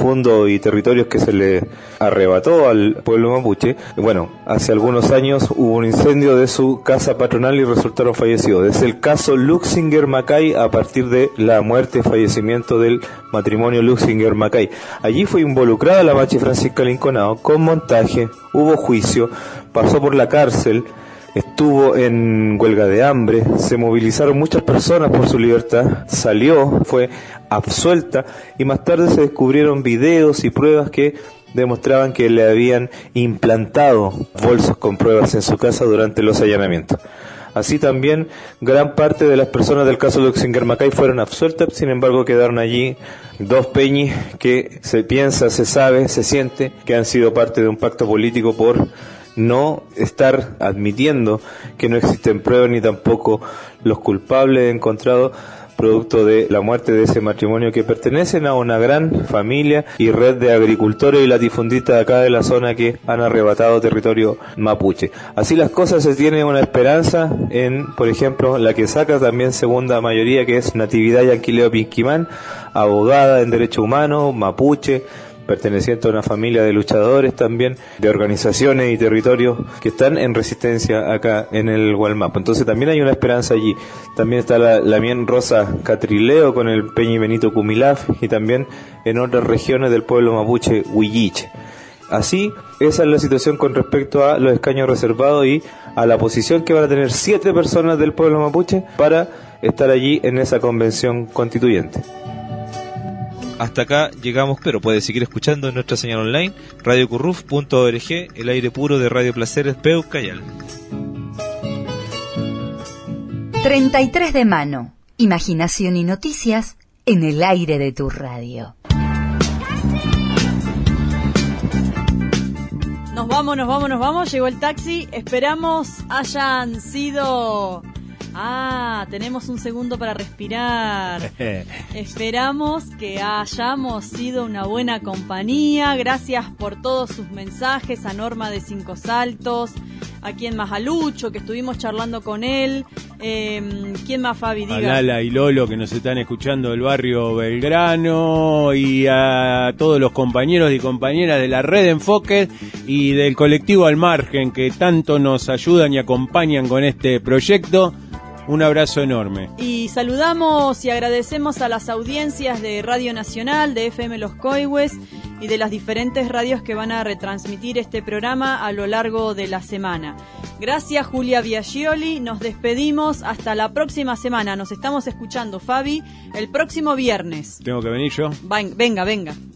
y territorios que se le arrebató al pueblo mapuche. Bueno, hace algunos años hubo un incendio de su casa patronal y resultaron fallecidos. Es el caso Luxinger-Macay, a partir de la muerte y fallecimiento del matrimonio Luxinger-Macay. Allí fue involucrada la machi Francisca Linconao con montaje, hubo juicio, pasó por la cárcel, estuvo en huelga de hambre, se movilizaron muchas personas por su libertad, salió, fue absuelta y más tarde se descubrieron videos y pruebas que demostraban que le habían implantado bolsos con pruebas en su casa durante los allanamientos. Así también gran parte de las personas del caso Luxengarmacay fueron absueltas, sin embargo quedaron allí 2 peñis que se piensa, se sabe, se siente que han sido parte de un pacto político por no estar admitiendo que no existen pruebas ni tampoco los culpables encontrados producto de la muerte de ese matrimonio que pertenecen a una gran familia y red de agricultores y latifundistas de acá de la zona que han arrebatado territorio mapuche. Así las cosas, se tiene una esperanza en, por ejemplo, la que saca también segunda mayoría, que es Natividad Yanquileo Pinquimán, abogada en derecho humano, mapuche, perteneciente a una familia de luchadores también, de organizaciones y territorios que están en resistencia acá en el Gualmapu. Entonces también hay una esperanza allí. También está la Mien Rosa Catrileo con el Peñi Benito Cumilaf y también en otras regiones del pueblo mapuche Huilliche. Así, esa es la situación con respecto a los escaños reservados y a la posición que van a tener 7 personas del pueblo mapuche para estar allí en esa convención constituyente. Hasta acá llegamos, pero puede seguir escuchando en nuestra señal online, radiocurruf.org, el aire puro de Radio Placeres Peucayal. 33 de mano, imaginación y noticias en el aire de tu radio. Nos vamos, llegó el taxi, esperamos hayan sido... tenemos un segundo para respirar. Esperamos que hayamos sido una buena compañía. Gracias por todos sus mensajes. A Norma de Cinco Saltos, a quien más, a Lucho, que estuvimos charlando con él. ¿Quién más, Fabi? Diga. A Lala y Lolo, que nos están escuchando del barrio Belgrano, y a todos los compañeros y compañeras de la Red Enfoque y del colectivo Al Margen, que tanto nos ayudan y acompañan con este proyecto. Un abrazo enorme. Y saludamos y agradecemos a las audiencias de Radio Nacional, de FM Los Coihues y de las diferentes radios que van a retransmitir este programa a lo largo de la semana. Gracias, Julia Biaggioli. Nos despedimos hasta la próxima semana. Nos estamos escuchando, Fabi, el próximo viernes. ¿Tengo que venir yo? Venga.